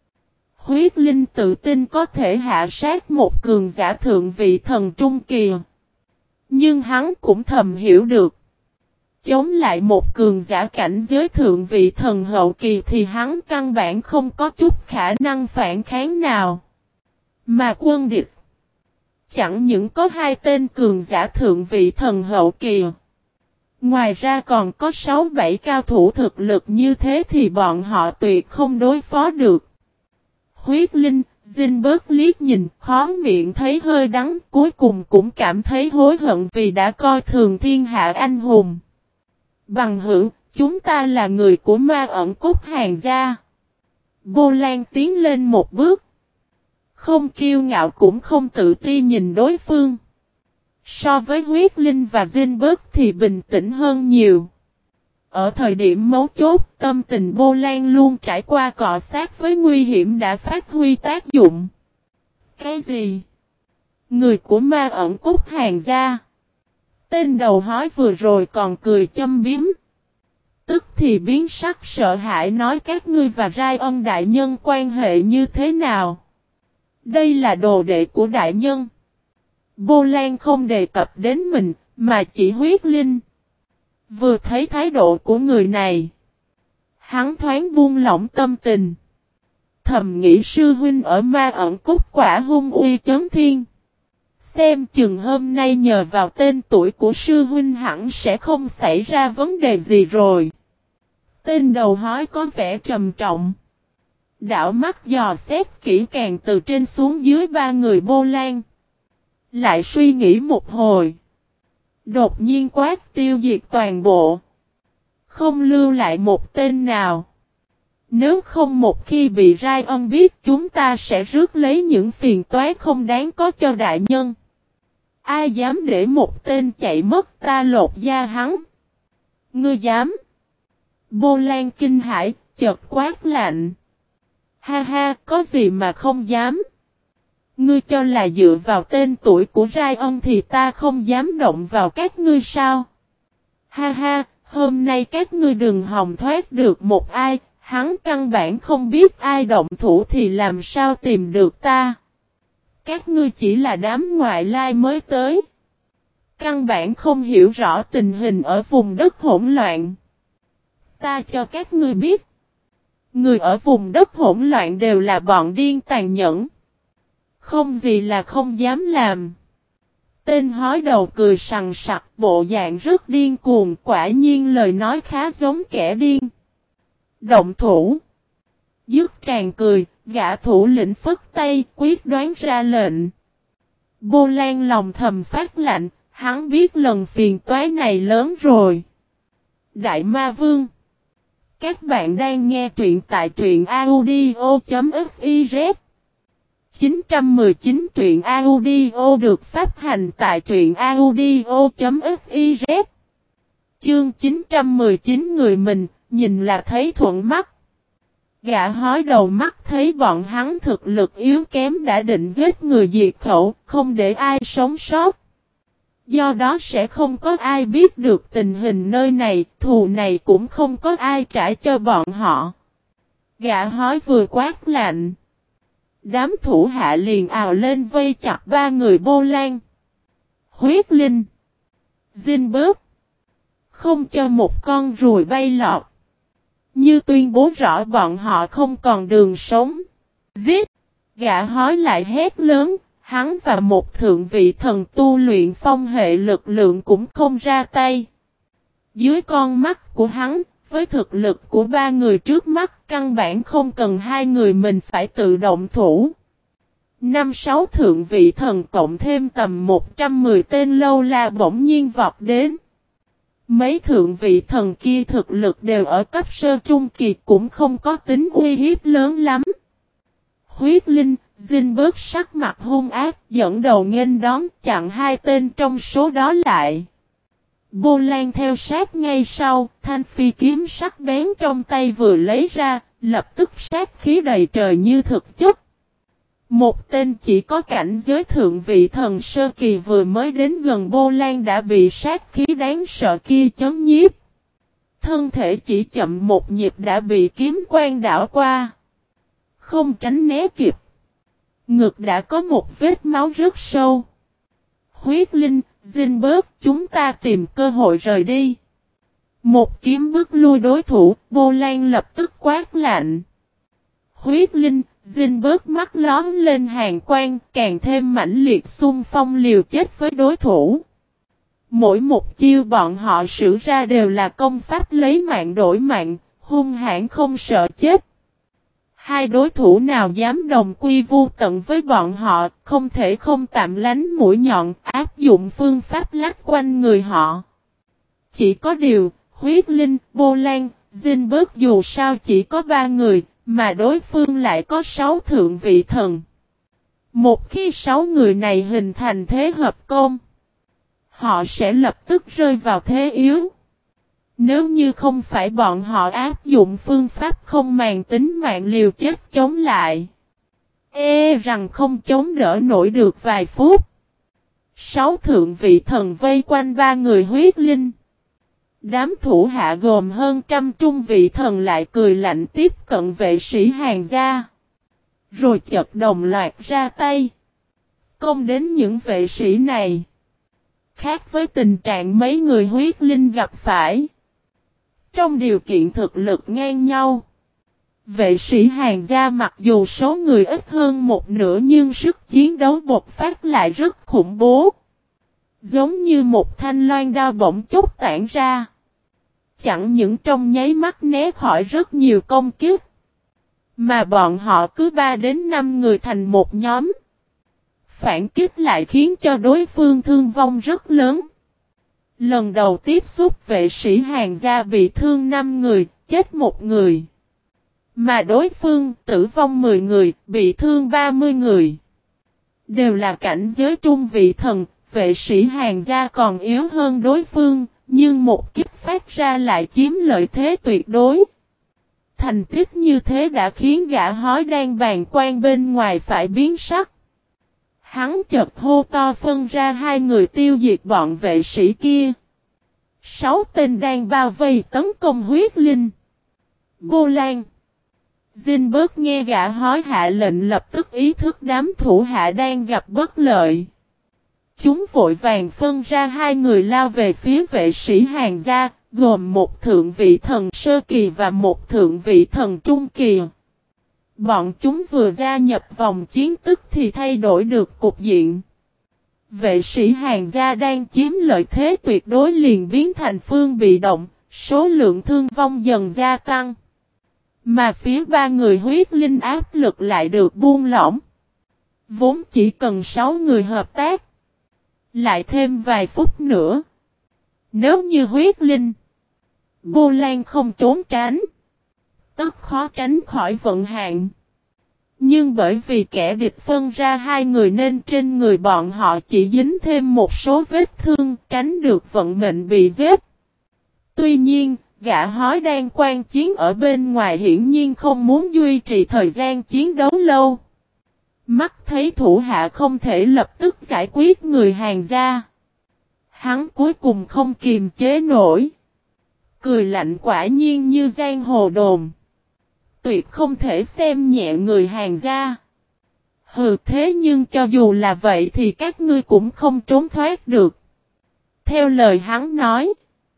A: Huyết linh tự tin có thể hạ sát một cường giả thượng vị thần trung kỳ. Nhưng hắn cũng thầm hiểu được. Chống lại một cường giả cảnh giới thượng vị thần hậu kỳ thì hắn căn bản không có chút khả năng phản kháng nào. Mà quân địch chẳng những có hai tên cường giả thượng vị thần hậu kỳ. Ngoài ra còn có 6-7 cao thủ thực lực như thế thì bọn họ tuyệt không đối phó được. Huyết linh, Zinberg liếc nhìn khó miệng thấy hơi đắng cuối cùng cũng cảm thấy hối hận vì đã coi thường thiên hạ anh hùng. Bằng hữu, chúng ta là người của Ma Ẩn Cốt Hàng gia. Bô Lan tiến lên một bước. Không kiêu ngạo cũng không tự ti nhìn đối phương. So với huyết linh và Zinberg thì bình tĩnh hơn nhiều. Ở thời điểm mấu chốt, tâm tình Bô Lan luôn trải qua cọ sát với nguy hiểm đã phát huy tác dụng. Cái gì? Người của Ma Ẩn Cốt Hàng gia. Tên đầu hói vừa rồi còn cười châm biếm. Tức thì biến sắc sợ hãi nói các ngươi và Ryan đại nhân quan hệ như thế nào? Đây là đồ đệ của đại nhân. Bô Lan không đề cập đến mình, mà chỉ huyết linh. Vừa thấy thái độ của người này, hắn thoáng buông lỏng tâm tình. Thầm nghĩ sư huynh ở Ma Ẩn Cốt quả hung uy chấn thiên. Xem chừng hôm nay nhờ vào tên tuổi của sư huynh hẳn sẽ không xảy ra vấn đề gì rồi. Tên đầu hói có vẻ trầm trọng. Đảo mắt dò xét kỹ càng từ trên xuống dưới ba người Bô Lan. Lại suy nghĩ một hồi. Đột nhiên quát tiêu diệt toàn bộ. Không lưu lại một tên nào. Nếu không một khi bị Ryan biết chúng ta sẽ rước lấy những phiền toái không đáng có cho đại nhân. Ai dám để một tên chạy mất ta lột da hắn. Ngươi dám. Bô Lan kinh hãi, chợt quát lạnh. Ha ha, có gì mà không dám. Ngươi cho là dựa vào tên tuổi của Ryan thì ta không dám động vào các ngươi sao? Ha ha, hôm nay các ngươi đừng hòng thoát được một ai, hắn căn bản không biết ai động thủ thì làm sao tìm được ta. Các ngươi chỉ là đám ngoại lai mới tới. Căn bản không hiểu rõ tình hình ở vùng đất hỗn loạn. Ta cho các ngươi biết. Người ở vùng đất hỗn loạn đều là bọn điên tàn nhẫn. Không gì là không dám làm. Tên hói đầu cười sằng sặc bộ dạng rất điên cuồng quả nhiên lời nói khá giống kẻ điên. Động thủ. Dứt tràn cười, gã thủ lĩnh phất tay quyết đoán ra lệnh. Bô Lan lòng thầm phát lạnh, hắn biết lần phiền toái này lớn rồi. Đại Ma Vương. Các bạn đang nghe truyện tại truyện audio.fiz 919 truyện audio được phát hành tại truyện audio.fiz. Chương 919 người mình, nhìn là thấy thuận mắt. Gã hói đầu mắt thấy bọn hắn thực lực yếu kém đã định giết người diệt khẩu, không để ai sống sót. Do đó sẽ không có ai biết được tình hình nơi này, thù này cũng không có ai trả cho bọn họ. Gã hói vừa quát lạnh. Đám thủ hạ liền ào lên vây chặt ba người Bô Lan, Huyết Linh, Zinberg, không cho một con ruồi bay lọt. Như tuyên bố rõ bọn họ không còn đường sống. Giết! Gã hói lại hét lớn, hắn và một thượng vị thần tu luyện phong hệ lực lượng cũng không ra tay. Dưới con mắt của hắn, với thực lực của ba người trước mắt, căn bản không cần hai người mình phải tự động thủ. 5-6 thượng vị thần cộng thêm tầm 110 tên lâu la bỗng nhiên vọt đến. Mấy thượng vị thần kia thực lực đều ở cấp sơ trung kỳ cũng không có tính uy hiếp lớn lắm. Huyết Linh, Zinberg sắc mặt hung ác dẫn đầu nghênh đón chặn hai tên trong số đó lại. Bô Lan theo sát ngay sau, thanh phi kiếm sắc bén trong tay vừa lấy ra, lập tức sát khí đầy trời như thực chất. Một tên chỉ có cảnh giới thượng vị thần sơ kỳ vừa mới đến gần Bô Lan đã bị sát khí đáng sợ kia chấn nhiếp. Thân thể chỉ chậm một nhịp đã bị kiếm quang đảo qua. Không tránh né kịp. Ngực đã có một vết máu rất sâu. Huyết Linh, Zinberg, chúng ta tìm cơ hội rời đi. Một kiếm bước lui đối thủ, Bô Lan lập tức quát lạnh. Huyết Linh, Zinberg mắt lóm lên hàng quang, càng thêm mãnh liệt xung phong liều chết với đối thủ. Mỗi một chiêu bọn họ sử ra đều là công pháp lấy mạng đổi mạng, hung hãn không sợ chết. Hai đối thủ nào dám đồng quy vu tận với bọn họ, không thể không tạm lánh mũi nhọn, áp dụng phương pháp lách quanh người họ. Chỉ có điều, Huyết Linh, Bô Lan, Zinberg dù sao chỉ có 3 người, mà đối phương lại có 6 thượng vị thần. Một khi 6 người này hình thành thế hợp công, họ sẽ lập tức rơi vào thế yếu. Nếu như không phải bọn họ áp dụng phương pháp không màng tính mạng liều chết chống lại, rằng không chống đỡ nổi được vài phút. 6 thượng vị thần vây quanh 3 người Huyết Linh. Đám thủ hạ gồm hơn trăm trung vị thần lại cười lạnh tiếp cận vệ sĩ hàng gia. Rồi chợt đồng loạt ra tay. Công đến những vệ sĩ này. Khác với tình trạng mấy người Huyết Linh gặp phải. Trong điều kiện thực lực ngang nhau. Vệ sĩ hàng gia mặc dù số người ít hơn một nửa nhưng sức chiến đấu bộc phát lại rất khủng bố. Giống như một thanh loan đao bỗng chốc tản ra. Chẳng những trong nháy mắt né khỏi rất nhiều công kích. Mà bọn họ cứ 3 đến 5 người thành một nhóm. Phản kích lại khiến cho đối phương thương vong rất lớn. Lần đầu tiếp xúc vệ sĩ hàng gia bị thương 5 người, chết 1 người. Mà đối phương tử vong 10 người, bị thương 30 người. Đều là cảnh giới trung vị thần, vệ sĩ hàng gia còn yếu hơn đối phương, nhưng một kích phát ra lại chiếm lợi thế tuyệt đối. Thành tích như thế đã khiến gã hói đang bàn quan bên ngoài phải biến sắc. Hắn chợt hô to phân ra 2 người tiêu diệt bọn vệ sĩ kia. 6 tên đang bao vây tấn công Huyết Linh, Bô Lan. Zinberg nghe gã hói hạ lệnh lập tức ý thức đám thủ hạ đang gặp bất lợi. Chúng vội vàng phân ra 2 người lao về phía vệ sĩ hàng gia, gồm một thượng vị thần sơ kỳ và một thượng vị thần trung kỳ. Bọn chúng vừa gia nhập vòng chiến tức thì thay đổi được cục diện. Vệ sĩ hàng gia đang chiếm lợi thế tuyệt đối liền biến thành phương bị động, số lượng thương vong dần gia tăng. Mà phía 3 người Huyết Linh áp lực lại được buông lỏng. Vốn chỉ cần 6 người hợp tác. Lại thêm vài phút nữa. Nếu như Huyết Linh, Bô Lan không trốn tránh, tất khó tránh khỏi vận hạn. Nhưng bởi vì kẻ địch phân ra hai người nên trên người bọn họ chỉ dính thêm một số vết thương, tránh được vận mệnh bị giết. Tuy nhiên, gã hói đang quan chiến ở bên ngoài hiển nhiên không muốn duy trì thời gian chiến đấu lâu. Mắt thấy thủ hạ không thể lập tức giải quyết người Hàn gia. Hắn cuối cùng không kiềm chế nổi. Cười lạnh quả nhiên như giang hồ đồn. Tuyệt không thể xem nhẹ người Hàn gia. Hừ, thế nhưng cho dù là vậy thì các ngươi cũng không trốn thoát được. Theo lời hắn nói,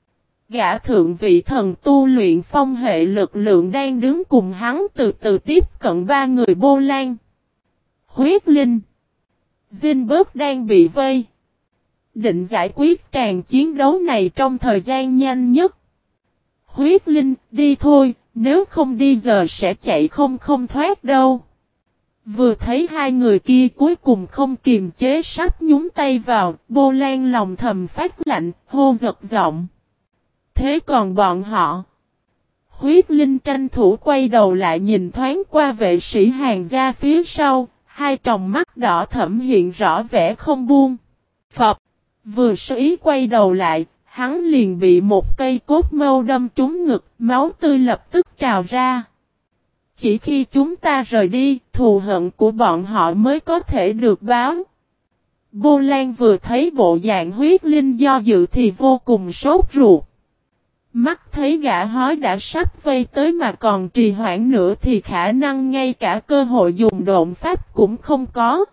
A: gã thượng vị thần tu luyện phong hệ lực lượng đang đứng cùng hắn từ từ tiếp cận ba người Bô Lan. Huyết Linh, Zinberg đang bị vây. Định giải quyết tràng chiến đấu này trong thời gian nhanh nhất. Huyết Linh, đi thôi, nếu không đi giờ sẽ chạy không thoát đâu. Vừa thấy hai người kia cuối cùng không kiềm chế sắp nhúng tay vào, Bô Lan lòng thầm phát lạnh, hô giật giọng. Thế còn bọn họ? Huyết Linh tranh thủ quay đầu lại nhìn thoáng qua vệ sĩ Hàn gia phía sau, hai tròng mắt đỏ thẫm hiện rõ vẻ không buông. Phập, vừa sơ ý quay đầu lại, hắn liền bị một cây cốt mâu đâm trúng ngực, máu tươi lập tức trào ra. Chỉ khi chúng ta rời đi, thù hận của bọn họ mới có thể được báo. Bô Lan vừa thấy bộ dạng Huyết Linh do dự thì vô cùng sốt ruột. Mắt thấy gã hói đã sắp vây tới mà còn trì hoãn nữa thì khả năng ngay cả cơ hội dùng độn pháp cũng không có.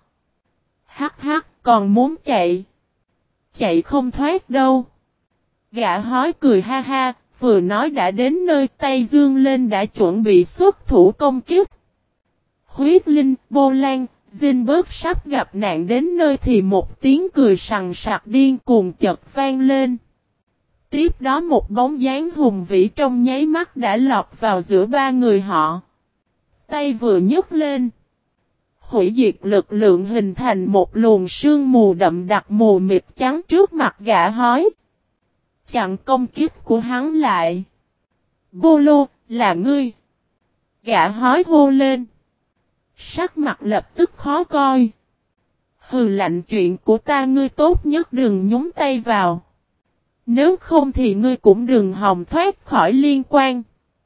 A: Hắc hắc, còn muốn chạy. Chạy không thoát đâu. Gã hói cười ha ha, vừa nói đã đến nơi tay dương lên đã chuẩn bị xuất thủ công kích. Huyết Linh, Bô Lan, Zinberg sắp gặp nạn đến nơi thì một tiếng cười sằng sặc điên cuồng chợt vang lên. Tiếp đó một bóng dáng hùng vĩ trong nháy mắt đã lọt vào giữa ba người họ. Tay vừa nhấc lên. Hủy diệt lực lượng hình thành một luồng sương mù đậm đặc mù mịt trắng trước mặt gã hói. Chặn công kích của hắn lại. Bô lô, là ngươi. Gã hói hô lên. Sắc mặt lập tức khó coi. Hừ, lạnh, chuyện của ta ngươi tốt nhất đừng nhúng tay vào. Nếu không thì ngươi cũng đừng hòng thoát khỏi liên quan.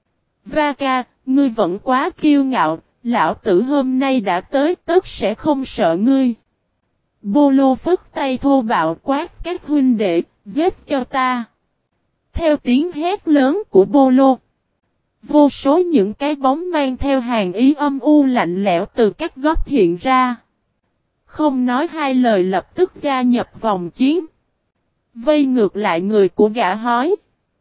A: Vaka, ngươi vẫn quá kiêu ngạo, lão tử hôm nay đã tới tất sẽ không sợ ngươi. Bô lô phất tay thô bạo quát các huynh đệ, giết cho ta. Theo tiếng hét lớn của Bô lô, vô số những cái bóng mang theo hàn ý âm u lạnh lẽo từ các góc hiện ra. Không nói hai lời lập tức gia nhập vòng chiến. Vây ngược lại người của gã hói.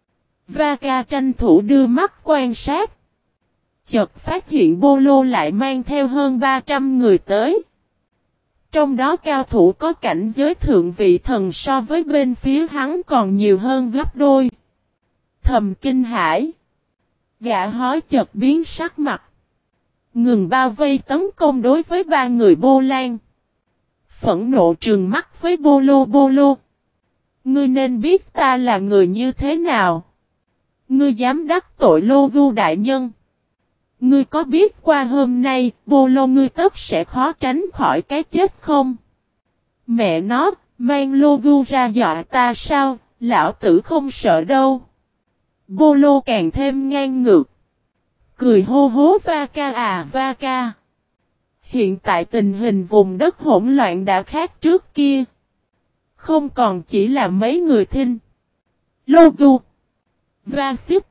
A: Vaka tranh thủ đưa mắt quan sát. Chợt phát hiện Bô lô lại mang theo hơn 300 người tới. Trong đó cao thủ có cảnh giới thượng vị thần so với bên phía hắn còn nhiều hơn gấp đôi. Thầm kinh hãi. Gã hói chợt biến sắc mặt. Ngừng bao vây tấn công đối với ba người Bô Lan. Phẫn nộ trừng mắt với Bô lô. Ngươi nên biết ta là người như thế nào. Ngươi dám đắc tội Lô Gu đại nhân. Ngươi có biết qua hôm nay, Bô lô ngươi tất sẽ khó tránh khỏi cái chết không? Mẹ nó, mang Lô Gu ra dọa ta sao, lão tử không sợ đâu. Bô lô càng thêm ngang ngược. Cười hô hố Vaka à Vaka. Hiện tại tình hình vùng đất hỗn loạn đã khác trước kia. Không còn chỉ là mấy người thinh. Lô Gu. Vasip.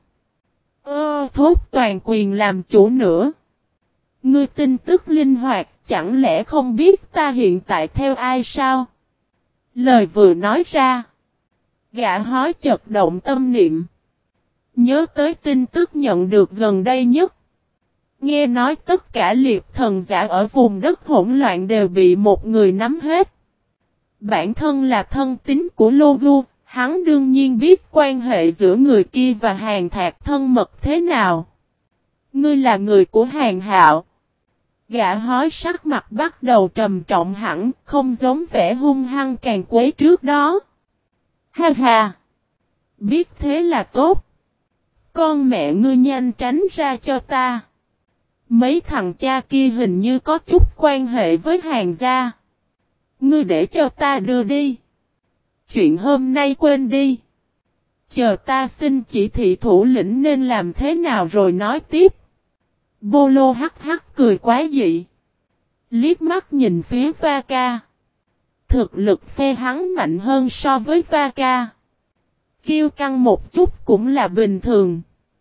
A: Thốt toàn quyền làm chủ nữa. Ngươi tin tức linh hoạt, chẳng lẽ không biết ta hiện tại theo ai sao? Lời vừa nói ra. Gã hói chợt động tâm niệm. Nhớ tới tin tức nhận được gần đây nhất. Nghe nói tất cả liệp thần giả ở vùng đất hỗn loạn đều bị một người nắm hết. Bản thân là thân tín của Lô Gu, hắn đương nhiên biết quan hệ giữa người kia và Hàn Thạc thân mật thế nào. Ngươi là người của Hàn Hạo. Gã hói sắc mặt bắt đầu trầm trọng hẳn, không giống vẻ hung hăng càng quấy trước đó. Ha ha! Biết thế là tốt. Con mẹ ngươi nhanh tránh ra cho ta. Mấy thằng cha kia hình như có chút quan hệ với Hàn gia. Ngươi để cho ta đưa đi. Chuyện hôm nay quên đi. Chờ ta xin chỉ thị thủ lĩnh nên làm thế nào rồi nói tiếp. Bô Lô hắc hắc cười quá dị. Liếc mắt nhìn phía Va-ca. Thực lực phe hắn mạnh hơn so với Va-ca. Kiêu căng một chút cũng là bình thường.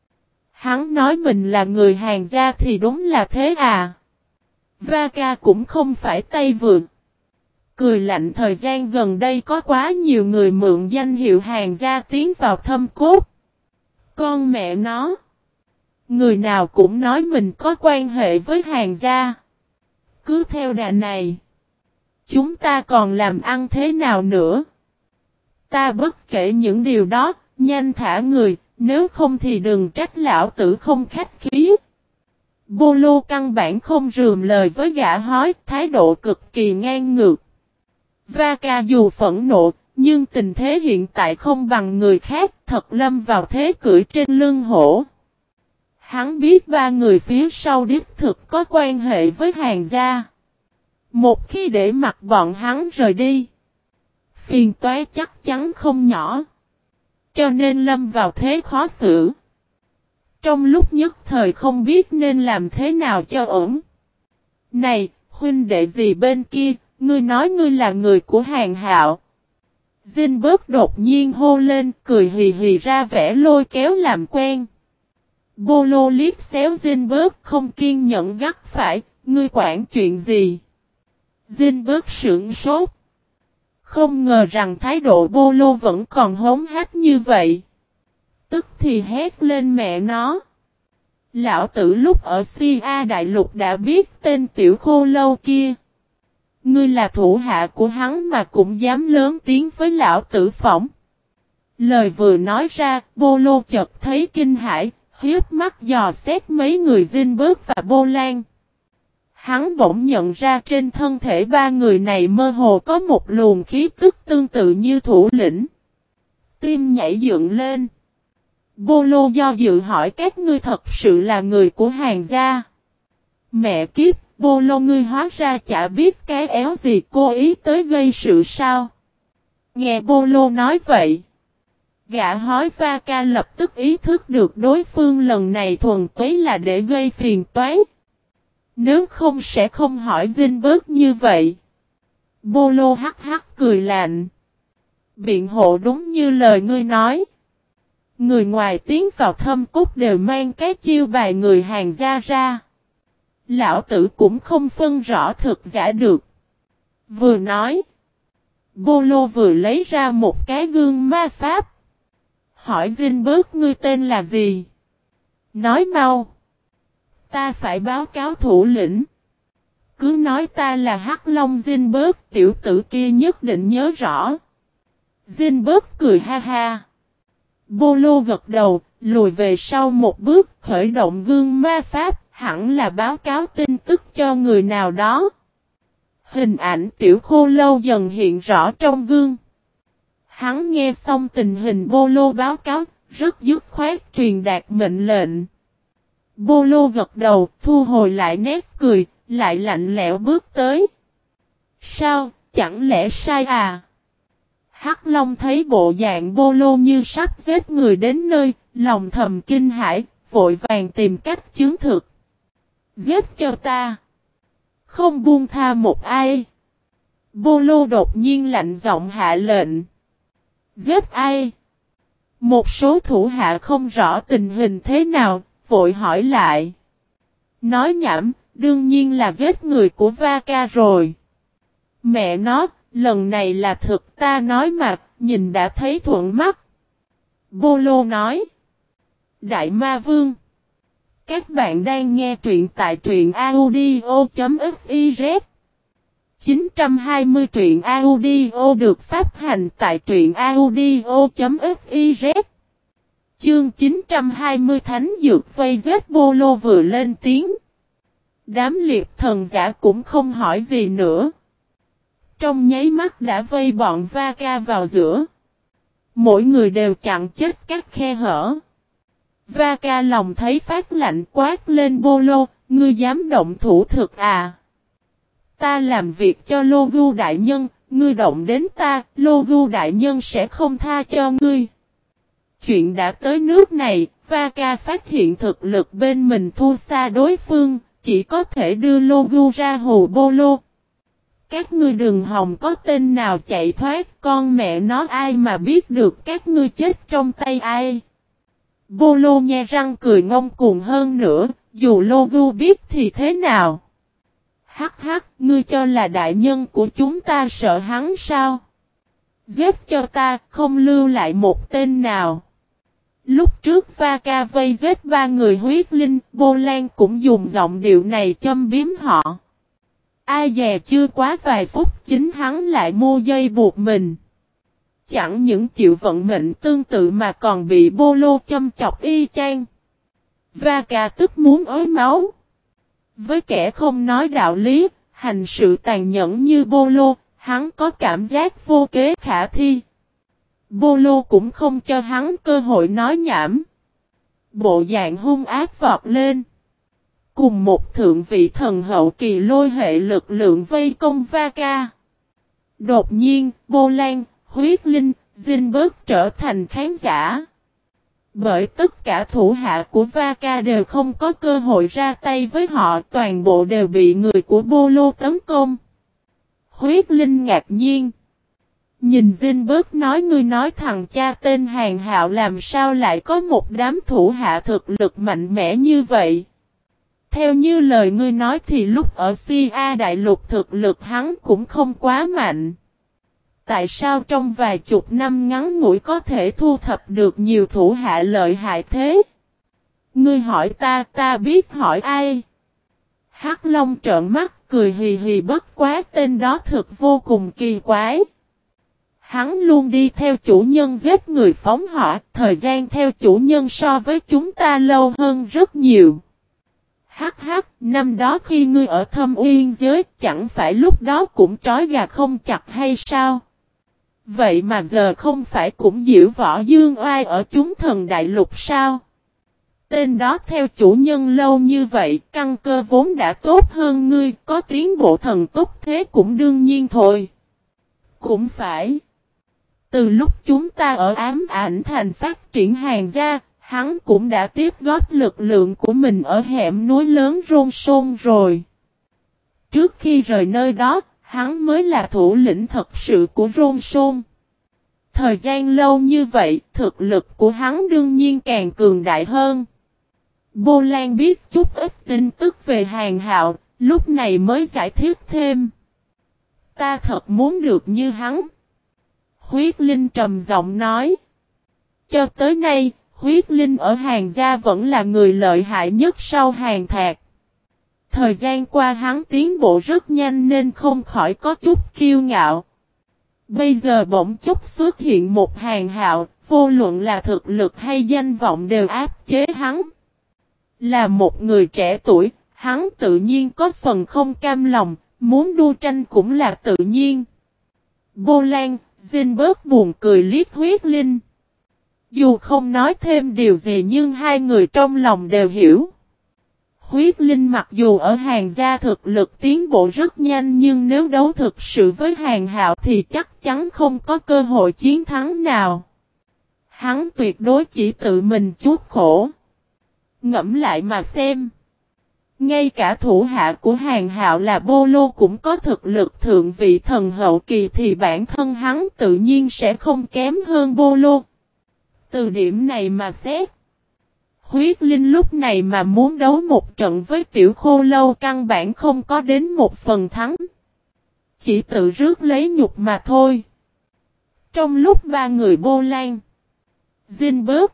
A: Hắn nói mình là người Hàn gia thì đúng là thế à. Va-ca cũng không phải tay vượt. Cười lạnh thời gian gần đây có quá nhiều người mượn danh hiệu Hàn gia tiến vào thâm cốt. Con mẹ nó. Người nào cũng nói mình có quan hệ với Hàn gia. Cứ theo đà này. Chúng ta còn làm ăn thế nào nữa? Ta bất kể những điều đó, nhanh thả người, nếu không thì đừng trách lão tử không khách khí. Bô Lô căn bản không rườm lời với gã hói, thái độ cực kỳ ngang ngược. Va-ca dù phẫn nộ, nhưng tình thế hiện tại không bằng người khác, thật lâm vào thế cưỡi trên lưng hổ. Hắn biết ba người phía sau đích thực có quan hệ với Hàn gia. Một khi để mặc bọn hắn rời đi, phiền toái chắc chắn không nhỏ. Cho nên lâm vào thế khó xử. Trong lúc nhất thời không biết nên làm thế nào cho ổn. Này, huynh đệ gì bên kia, ngươi nói ngươi là người của Hàn Hạo. Dinh đột nhiên hô lên, cười hì hì ra vẻ lôi kéo làm quen. Bô Lô liếc xéo Dinh không kiên nhẫn gắt phải, ngươi quản chuyện gì? Dinh sững sốt. Không ngờ rằng thái độ Bô Lô vẫn còn hống hách như vậy. Tức thì hét lên mẹ nó. Lão tử lúc ở Sia Đại Lục đã biết tên tiểu khô lâu kia. Ngươi là thủ hạ của hắn mà cũng dám lớn tiếng với lão tử phỏng. Lời vừa nói ra, Bô Lô chợt thấy kinh hãi, hiếp mắt dò xét mấy người Dinh và Bô Lan. Hắn bỗng nhận ra trên thân thể ba người này mơ hồ có một luồng khí tức tương tự như thủ lĩnh. Tim nhảy dựng lên. Bô Lô do dự hỏi các ngươi thật sự là người của Hàn gia. Mẹ kiếp, Bô Lô ngươi hóa ra chả biết cái éo gì cố ý tới gây sự sao. Nghe Bô Lô nói vậy. Gã hói Va-ca lập tức ý thức được đối phương lần này thuần túy là để gây phiền toái. Nếu không sẽ không hỏi Dinh như vậy. Bô Lô hắc hắc cười lạnh. Biện hộ đúng như lời ngươi nói. Người ngoài tiến vào thâm cốt đều mang cái chiêu bài người Hàn gia ra. Lão tử cũng không phân rõ thực giả được. Vừa nói. Bô Lô vừa lấy ra một cái gương ma pháp. Hỏi Dinh ngươi tên là gì? Nói mau. Ta phải báo cáo thủ lĩnh. Cứ nói ta là Hắc Long Dinh tiểu tử kia nhất định nhớ rõ. Dinh cười ha ha. Bô Lô gật đầu, lùi về sau một bước, khởi động gương ma pháp, hẳn là báo cáo tin tức cho người nào đó. Hình ảnh tiểu khô lâu dần hiện rõ trong gương. Hắn nghe xong tình hình Bô Lô báo cáo, rất dứt khoát truyền đạt mệnh lệnh. Bô Lô gật đầu, thu hồi lại nét cười, lại lạnh lẽo bước tới. Sao, chẳng lẽ sai à? Hắc Long thấy bộ dạng Bô Lô như sắp giết người đến nơi, lòng thầm kinh hãi, vội vàng tìm cách chứng thực. Giết cho ta. Không buông tha một ai. Bô Lô đột nhiên lạnh giọng hạ lệnh. Giết ai? Một số thủ hạ không rõ tình hình thế nào, vội hỏi lại. Nói nhảm, đương nhiên là giết người của Va-ca rồi. Mẹ nó, lần này là thực ta nói mà, nhìn đã thấy thuận mắt. Bô Lô nói. Đại Ma Vương. Các bạn đang nghe truyện tại truyện audio.fiz. 920 truyện audio được phát hành tại truyện audio.fiz. Chương 920 Thánh Dược vây giết Bô Lô vừa lên tiếng. Đám liệp thần giả cũng không hỏi gì nữa. Trong nháy mắt đã vây bọn Va-ca vào giữa. Mỗi người đều chặn chết các khe hở. Vaka lòng thấy phát lạnh quát lên Bolo, ngươi dám động thủ thực à? Ta làm việc cho Logu đại nhân, ngươi động đến ta, Logu đại nhân sẽ không tha cho ngươi. Chuyện đã tới nước này, Vaka phát hiện thực lực bên mình thua xa đối phương, chỉ có thể đưa Logu ra hù Bolo. Các ngươi đừng hòng có tên nào chạy thoát, con mẹ nó ai mà biết được các ngươi chết trong tay ai. Bolo nhe răng cười ngông cuồng hơn nữa, dù Logu biết thì thế nào. Hắc hắc, ngươi cho là đại nhân của chúng ta sợ hắn sao? Giết cho ta, không lưu lại một tên nào. Lúc trước Vaka vây giết 3 người huyết linh, Bô Lan cũng dùng giọng điệu này châm biếm họ. Ai dè chưa quá vài phút chính hắn lại mua dây buộc mình. Chẳng những chịu vận mệnh tương tự mà còn bị Bolo châm chọc y chang. Vaka tức muốn ói máu. Với kẻ không nói đạo lý, hành sự tàn nhẫn như Bolo, hắn có cảm giác vô kế khả thi. Bolo cũng không cho hắn cơ hội nói nhảm. Bộ dạng hung ác vọt lên. Cùng một thượng vị thần hậu kỳ lôi hệ lực lượng vây công Vaka. Đột nhiên, Bô Lan, huyết linh, Zinberg trở thành khán giả. Bởi tất cả thủ hạ của Vaka đều không có cơ hội ra tay với họ, toàn bộ đều bị người của Bolo tấn công. Huyết linh ngạc nhiên. Nhìn Zinberg nói ngươi nói thằng cha tên Hàn Hạo làm sao lại có một đám thủ hạ thực lực mạnh mẽ như vậy. Theo như lời ngươi nói thì lúc ở Sia Đại Lục thực lực hắn cũng không quá mạnh. Tại sao trong vài chục năm ngắn ngủi có thể thu thập được nhiều thủ hạ lợi hại thế? Ngươi hỏi ta biết hỏi ai? Hắc Long trợn mắt cười hì hì bất quá tên đó thực vô cùng kỳ quái. Hắn luôn đi theo chủ nhân giết người phóng hỏa, thời gian theo chủ nhân so với chúng ta lâu hơn rất nhiều. Hắc hắc, năm đó khi ngươi ở Thâm Uyên giới, chẳng phải lúc đó cũng trói gà không chặt hay sao? Vậy mà giờ không phải cũng diễu võ dương oai ở chúng thần đại lục sao? Tên đó theo chủ nhân lâu như vậy, căn cơ vốn đã tốt hơn ngươi, có tiến bộ thần tốc thế cũng đương nhiên thôi. Cũng phải. Từ lúc chúng ta ở Ám Ảnh Thành phát triển hàng gia, hắn cũng đã tiếp góp lực lượng của mình ở hẻm núi lớn Rôn Sôn rồi. Trước khi rời nơi đó, hắn mới là thủ lĩnh thật sự của Rôn Sôn. Thời gian lâu như vậy, thực lực của hắn đương nhiên càng cường đại hơn. Bô Lan biết chút ít tin tức về Hàn Hạo, lúc này mới giải thích thêm. Ta thật muốn được như hắn. Huyết Linh trầm giọng nói. Cho tới nay, Huyết Linh ở Hàn gia vẫn là người lợi hại nhất sau Hàn Thạc. Thời gian qua hắn tiến bộ rất nhanh nên không khỏi có chút kiêu ngạo. Bây giờ bỗng chốc xuất hiện một Hàn Hạo, vô luận là thực lực hay danh vọng đều áp chế hắn. Là một người trẻ tuổi, hắn tự nhiên có phần không cam lòng, muốn đua tranh cũng là tự nhiên. Bô Lan, Zinberg buồn cười liếc Huyết Linh. Dù không nói thêm điều gì nhưng hai người trong lòng đều hiểu. Huyết Linh mặc dù ở Hàn gia thực lực tiến bộ rất nhanh nhưng nếu đấu thực sự với Hàn Hạo thì chắc chắn không có cơ hội chiến thắng nào. Hắn tuyệt đối chỉ tự mình chuốc khổ. Ngẫm lại mà xem. Ngay cả thủ hạ của Hàn Hạo là Bolo cũng có thực lực thượng vị thần hậu kỳ thì bản thân hắn tự nhiên sẽ không kém hơn Bolo. Từ điểm này mà xét. Huyết Linh lúc này mà muốn đấu một trận với Tiểu Khô Lâu căn bản không có đến một phần thắng. Chỉ tự rước lấy nhục mà thôi. Trong lúc ba người Bô Lan, Zinberg,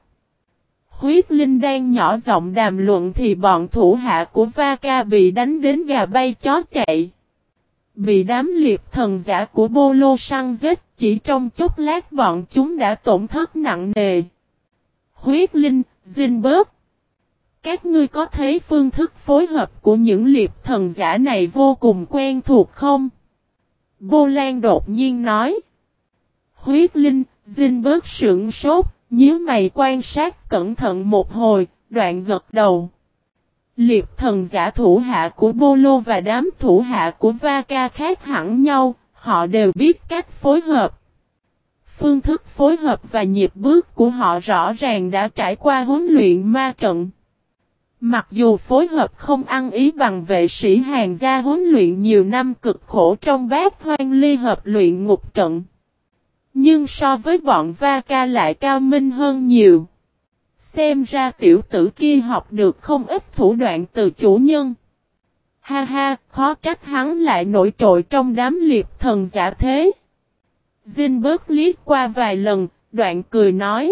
A: Huyết Linh đang nhỏ giọng đàm luận thì bọn thủ hạ của Vaka bị đánh đến gà bay chó chạy. Bị đám liệp thần giả của Bolo săn giết, chỉ trong chốc lát bọn chúng đã tổn thất nặng nề. Huyết Linh, Zinberg, các ngươi có thấy phương thức phối hợp của những liệp thần giả này vô cùng quen thuộc không? Bô Lan đột nhiên nói. Huyết Linh, Zinberg sững sốt, nhíu mày quan sát cẩn thận một hồi, đoạn gật đầu. Liệp thần giả thủ hạ của Bolo và đám thủ hạ của Vaka khác hẳn nhau, họ đều biết cách phối hợp. Phương thức phối hợp và nhịp bước của họ rõ ràng đã trải qua huấn luyện ma trận. Mặc dù phối hợp không ăn ý bằng vệ sĩ hàng gia huấn luyện nhiều năm cực khổ trong bát hoang ly hợp luyện ngục trận, nhưng so với bọn Vaka lại cao minh hơn nhiều. Xem ra tiểu tử kia học được không ít thủ đoạn từ chủ nhân. Ha ha, khó trách hắn lại nổi trội trong đám liệp thần giả thế. Zinberg liếc qua vài lần, đoạn cười nói.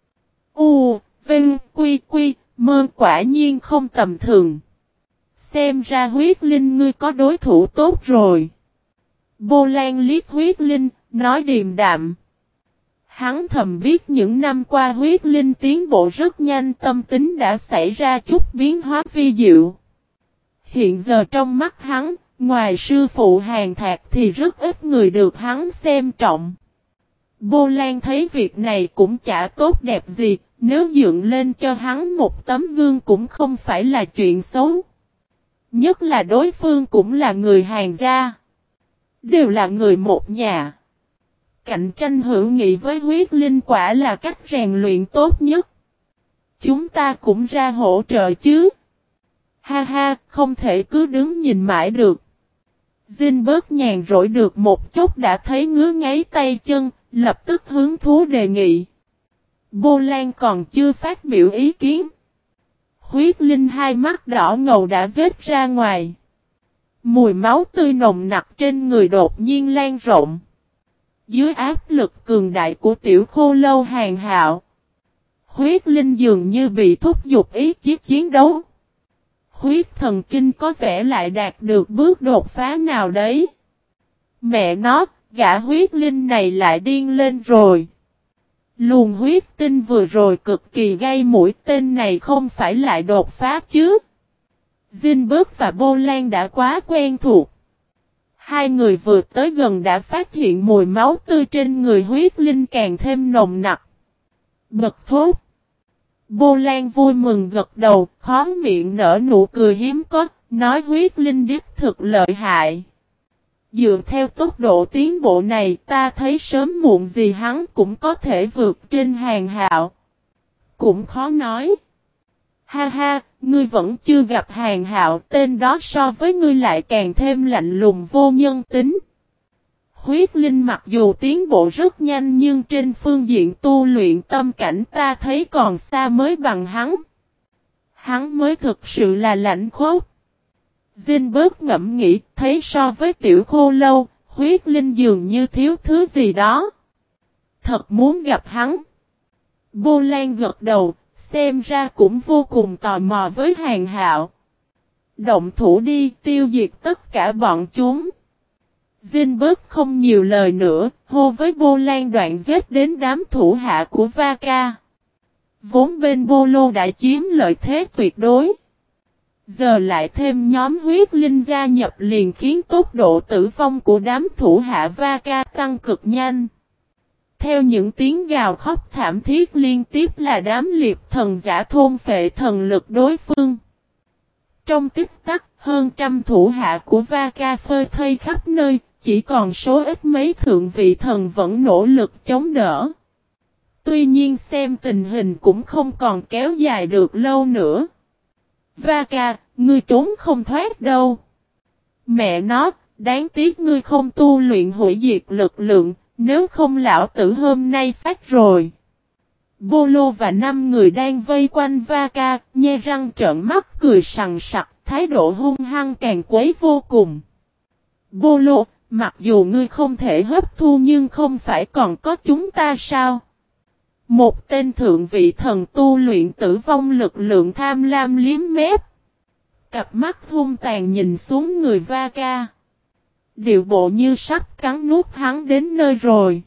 A: Vinh, quy, mơ quả nhiên không tầm thường. Xem ra huyết linh ngươi có đối thủ tốt rồi. Bô Lan liếc huyết linh, nói điềm đạm. Hắn thầm biết những năm qua huyết linh tiến bộ rất nhanh, tâm tính đã xảy ra chút biến hóa vi diệu. Hiện giờ trong mắt hắn, ngoài sư phụ hàng thạc thì rất ít người được hắn xem trọng. Bô Lan thấy việc này cũng chả tốt đẹp gì, nếu dựng lên cho hắn một tấm gương cũng không phải là chuyện xấu. Nhất là đối phương cũng là người hàng gia. Đều là người một nhà. Cạnh tranh hữu nghị với huyết linh quả là cách rèn luyện tốt nhất. Chúng ta cũng ra hỗ trợ chứ. Ha ha, không thể cứ đứng nhìn mãi được. Zinberg nhàn rỗi được một chút đã thấy ngứa ngáy tay chân, lập tức hứng thú đề nghị. Bô Lan còn chưa phát biểu ý kiến. Huyết linh hai mắt đỏ ngầu đã rết ra ngoài. Mùi máu tươi nồng nặc trên người đột nhiên lan rộng. Dưới áp lực cường đại của tiểu khô lâu hàng hạo, huyết linh dường như bị thúc giục ý chí chiến đấu. Huyết thần kinh có vẻ lại đạt được bước đột phá nào đấy. Mẹ nó, gã huyết linh này lại điên lên rồi. Luồng huyết tinh vừa rồi cực kỳ gây mũi, tên này không phải lại đột phá chứ. Zinberg và Bô Lan đã quá quen thuộc. Hai người vừa tới gần đã phát hiện mùi máu tươi trên người huyết linh càng thêm nồng nặc. Bật thốt. Bô Lan vui mừng gật đầu, khó miệng nở nụ cười hiếm có, nói huyết linh đích thực lợi hại. Dựa theo tốc độ tiến bộ này, ta thấy sớm muộn gì hắn cũng có thể vượt trên hàng hạo. Cũng khó nói. Ha ha, ngươi vẫn chưa gặp hàng hạo, tên đó so với ngươi lại càng thêm lạnh lùng vô nhân tính. Huyết linh mặc dù tiến bộ rất nhanh nhưng trên phương diện tu luyện tâm cảnh ta thấy còn xa mới bằng hắn. Hắn mới thực sự là lãnh khốc. Zinberg ngẫm nghĩ, thấy so với tiểu khô lâu, huyết linh dường như thiếu thứ gì đó. Thật muốn gặp hắn. Bô Lan gật đầu, xem ra cũng vô cùng tò mò với hàng hạo. Động thủ đi, tiêu diệt tất cả bọn chúng. Zinberg không nhiều lời nữa, hô với Bô Lan đoạn giết đến đám thủ hạ của Vaka. Vốn bên Bolo đã chiếm lợi thế tuyệt đối. Giờ lại thêm nhóm huyết linh gia nhập liền khiến tốc độ tử vong của đám thủ hạ Vaka tăng cực nhanh. Theo những tiếng gào khóc thảm thiết liên tiếp là đám liệp thần giả thôn phệ thần lực đối phương. Trong tích tắc, hơn trăm thủ hạ của Vaka phơi thây khắp nơi, chỉ còn số ít mấy thượng vị thần vẫn nỗ lực chống đỡ. Tuy nhiên xem tình hình cũng không còn kéo dài được lâu nữa. Vaka, ngươi trốn không thoát đâu. Mẹ nó, đáng tiếc ngươi không tu luyện hủy diệt lực lượng, nếu không lão tử hôm nay phát rồi. Bolo và 5 người đang vây quanh Vaka, nhe răng trợn mắt cười sằng sặc, thái độ hung hăng càng quấy vô cùng. Bolo, mặc dù ngươi không thể hấp thu nhưng không phải còn có chúng ta sao? Một tên thượng vị thần tu luyện tử vong lực lượng tham lam liếm mép. Cặp mắt hung tàn nhìn xuống người Vaka. Điệu bộ như sắp cắn nuốt hắn đến nơi rồi.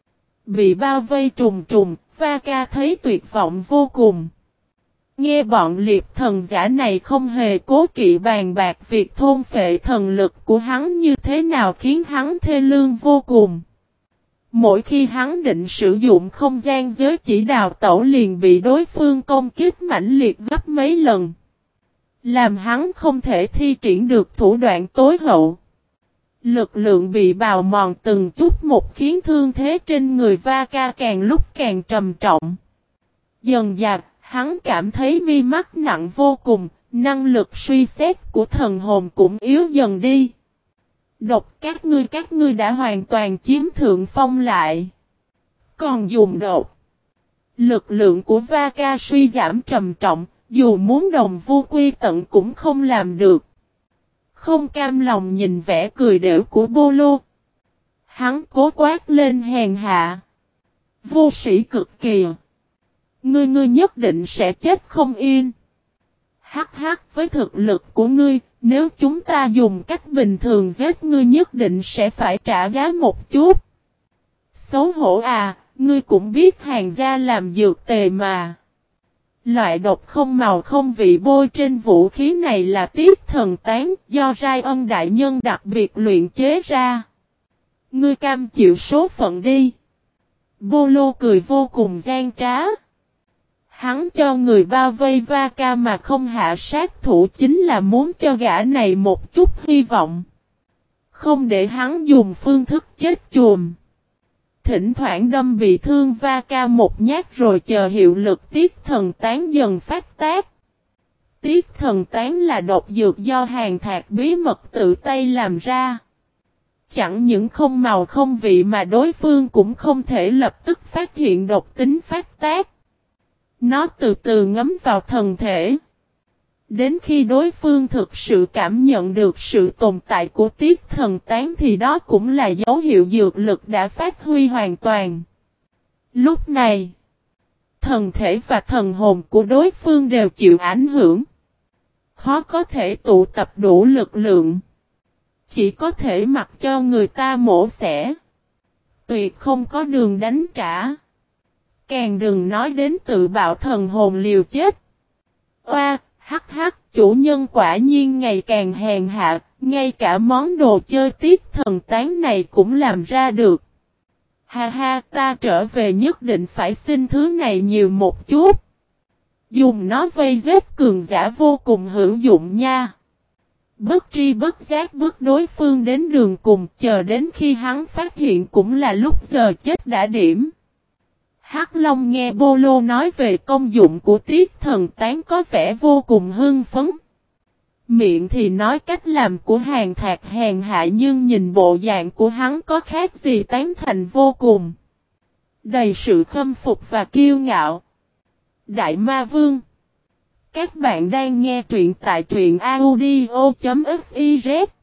A: Bị bao vây trùng trùng, Vaka thấy tuyệt vọng vô cùng. Nghe bọn liệp thần giả này không hề cố kỵ bàn bạc việc thôn phệ thần lực của hắn như thế nào khiến hắn thê lương vô cùng. Mỗi khi hắn định sử dụng không gian giới chỉ đào tẩu liền bị đối phương công kích mãnh liệt gấp mấy lần. Làm hắn không thể thi triển được thủ đoạn tối hậu. Lực lượng bị bào mòn từng chút một khiến thương thế trên người Vaka càng lúc càng trầm trọng. Dần dà, hắn cảm thấy mi mắt nặng vô cùng, năng lực suy xét của thần hồn cũng yếu dần đi. Độc các ngươi đã hoàn toàn chiếm thượng phong lại. Còn dùng độc. Lực lượng của Vaka suy giảm trầm trọng, dù muốn đồng vu quy tận cũng không làm được. Không cam lòng nhìn vẻ cười đểu của Bolo. Hắn cố quát lên hèn hạ. Vô sĩ cực kỳ. Ngươi nhất định sẽ chết không yên. Hắc với thực lực của ngươi, nếu chúng ta dùng cách bình thường giết ngươi nhất định sẽ phải trả giá một chút. Xấu hổ à, ngươi cũng biết hàng gia làm dược tề mà. Loại độc không màu không vị bôi trên vũ khí này là tiết thần tán do Rai Ân Đại Nhân đặc biệt luyện chế ra. Ngươi cam chịu số phận đi. Bolo cười vô cùng gian trá. Hắn cho người bao vây Vaka mà không hạ sát thủ chính là muốn cho gã này một chút hy vọng. Không để hắn dùng phương thức chết chùm. Thỉnh thoảng đâm bị thương Vaka một nhát rồi chờ hiệu lực tiết thần tán dần phát tác. Tiết thần tán là độc dược do Hàn Thạc bí mật tự tay làm ra. Chẳng những không màu không vị mà đối phương cũng không thể lập tức phát hiện độc tính phát tác. Nó từ từ ngấm vào thần thể. Đến khi đối phương thực sự cảm nhận được sự tồn tại của tiết thần tán thì đó cũng là dấu hiệu dược lực đã phát huy hoàn toàn. Lúc này, thần thể và thần hồn của đối phương đều chịu ảnh hưởng. Khó có thể tụ tập đủ lực lượng. Chỉ có thể mặc cho người ta mổ xẻ. Tuyệt không có đường đánh trả. Càng đừng nói đến tự bạo thần hồn liều chết. Oa, chủ nhân quả nhiên ngày càng hèn hạ, ngay cả món đồ chơi tiết thần tán này cũng làm ra được. Ha, ta trở về nhất định phải xin thứ này nhiều một chút. Dùng nó vây giết cường giả vô cùng hữu dụng nha. Bất tri bất giác bước đối phương đến đường cùng, chờ đến khi hắn phát hiện cũng là lúc giờ chết đã điểm. Hắc Long nghe Bolo nói về công dụng của tiết thần tán có vẻ vô cùng hưng phấn. Miệng thì nói cách làm của Hàn Thạc hèn hạ nhưng nhìn bộ dạng của hắn có khác gì tán thành vô cùng. Đầy sự khâm phục và kiêu ngạo. Đại Ma Vương. Các bạn đang nghe truyện tại truyện audio.fiz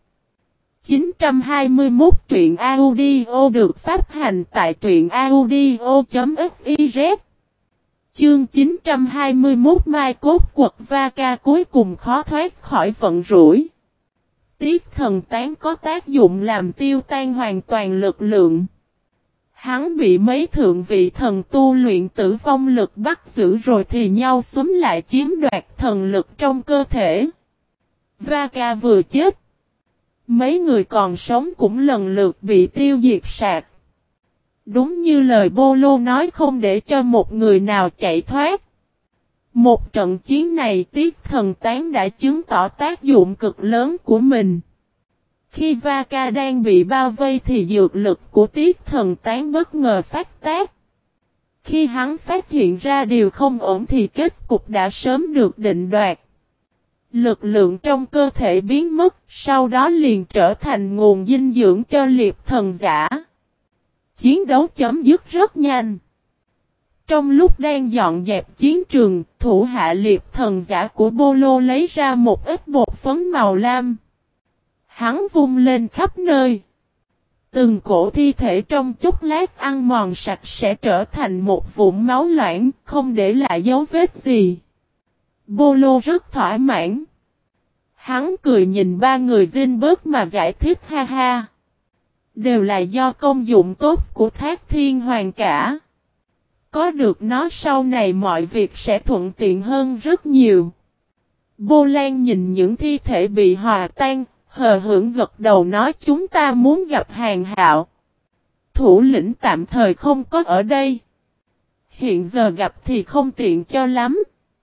A: 921 truyện audio được phát hành tại truyện audio.fiz. Chương 921 Mai cốt quật Vaka cuối cùng khó thoát khỏi vận rủi. Tiết thần tán có tác dụng làm tiêu tan hoàn toàn lực lượng. Hắn bị mấy thượng vị thần tu luyện tử vong lực bắt giữ rồi thì nhau xúm lại chiếm đoạt thần lực trong cơ thể. Vaka vừa chết. Mấy người còn sống cũng lần lượt bị tiêu diệt sạch. Đúng như lời Bolo nói không để cho một người nào chạy thoát. Một trận chiến này tiết thần tán đã chứng tỏ tác dụng cực lớn của mình. Khi Vaka đang bị bao vây thì dược lực của tiết thần tán bất ngờ phát tác. Khi hắn phát hiện ra điều không ổn thì kết cục đã sớm được định đoạt. Lực lượng trong cơ thể biến mất, sau đó liền trở thành nguồn dinh dưỡng cho liệp thần giả. Chiến đấu chấm dứt rất nhanh. Trong lúc đang dọn dẹp chiến trường, thủ hạ liệp thần giả của Bolo lấy ra một ít bột phấn màu lam. Hắn vung lên khắp nơi. Từng cổ thi thể trong chốc lát ăn mòn sạch sẽ trở thành một vụn máu loãng, không để lại dấu vết gì. Bolo rất thỏa mãn. Hắn cười nhìn ba người Zinberg mà giải thích ha. Đều là do công dụng tốt của Thác Thiên Hoàng cả. Có được nó sau này mọi việc sẽ thuận tiện hơn rất nhiều. Bô Lan nhìn những thi thể bị hòa tan, hờ hững gật đầu nói chúng ta muốn gặp Hàn Hạo. thủ lĩnh tạm thời không có ở đây. Hiện giờ gặp thì không tiện cho lắm.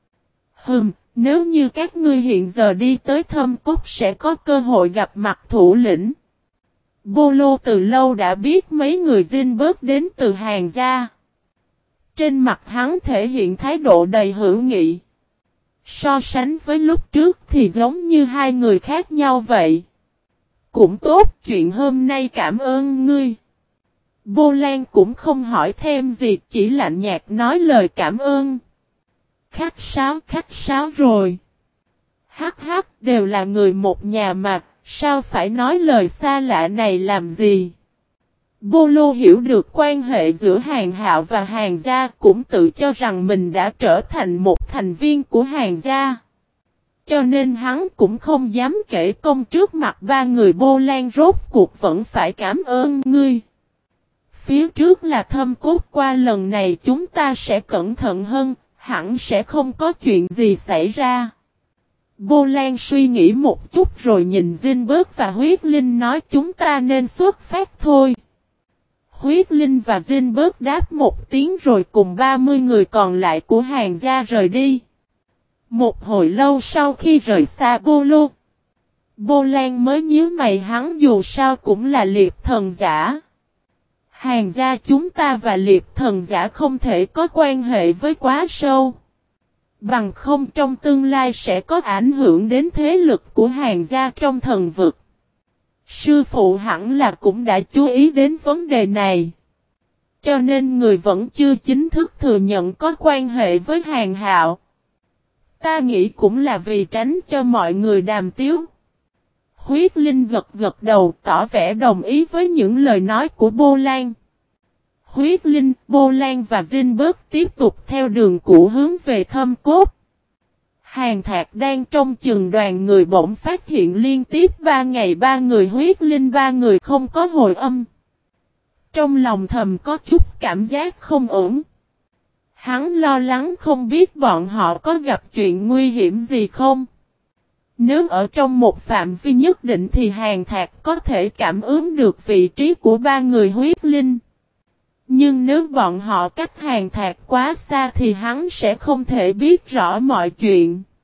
A: Nếu như các ngươi hiện giờ đi tới Thâm Cốc sẽ có cơ hội gặp mặt thủ lĩnh. Bolo từ lâu đã biết mấy người Zinberg đến từ Hàn gia. Trên mặt hắn thể hiện thái độ đầy hữu nghị. So sánh với lúc trước thì giống như hai người khác nhau vậy. Cũng tốt, chuyện hôm nay cảm ơn ngươi. Bô Lan cũng không hỏi thêm gì, chỉ lạnh nhạt nói lời cảm ơn. Khách sáo rồi. Hắc hắc, đều là người một nhà mà, sao phải nói lời xa lạ này làm gì? Bô Lô hiểu được quan hệ giữa Hàn Hạo và Hàn gia, cũng tự cho rằng mình đã trở thành một thành viên của Hàn gia. Cho nên hắn cũng không dám kể công trước mặt ba người Bô Lan, rốt cuộc vẫn phải cảm ơn ngươi. Phía trước là Thâm Cốt, qua lần này chúng ta sẽ cẩn thận hơn, hẳn sẽ không có chuyện gì xảy ra. Bô Lan suy nghĩ một chút rồi nhìn Zinberg và Huyết Linh nói chúng ta nên xuất phát thôi. Huyết Linh và Zinberg đáp một tiếng rồi cùng 30 người còn lại của Hàn gia rời đi. Một hồi lâu sau khi rời xa Bô Lan mới nhíu mày, hắn dù sao cũng là liệp thần giả. Hàn gia chúng ta và liệp thần giả không thể có quan hệ với quá sâu. Bằng không trong tương lai sẽ có ảnh hưởng đến thế lực của Hàn gia trong thần vực. Sư phụ hẳn là cũng đã chú ý đến vấn đề này. Cho nên người vẫn chưa chính thức thừa nhận có quan hệ với Hàn Hạo. Ta nghĩ cũng là vì tránh cho mọi người đàm tiếu. Huyết Linh gật gật đầu tỏ vẻ đồng ý với những lời nói của Bô Lan. Huyết Linh, Bô Lan và Zinberg tiếp tục theo đường cũ hướng về Thâm Cốt. Hàn Thạc đang trong chừng đoàn người bỗng phát hiện liên tiếp 3 ngày 3 người Huyết Linh 3 người không có hồi âm. Trong lòng thầm có chút cảm giác không ổn. Hắn lo lắng không biết bọn họ có gặp chuyện nguy hiểm gì không. Nếu ở trong một phạm vi nhất định thì Hàn Thạc có thể cảm ứng được vị trí của 3 người Huyết Linh. Nhưng nếu bọn họ cách Hàn Thạc quá xa thì hắn sẽ không thể biết rõ mọi chuyện.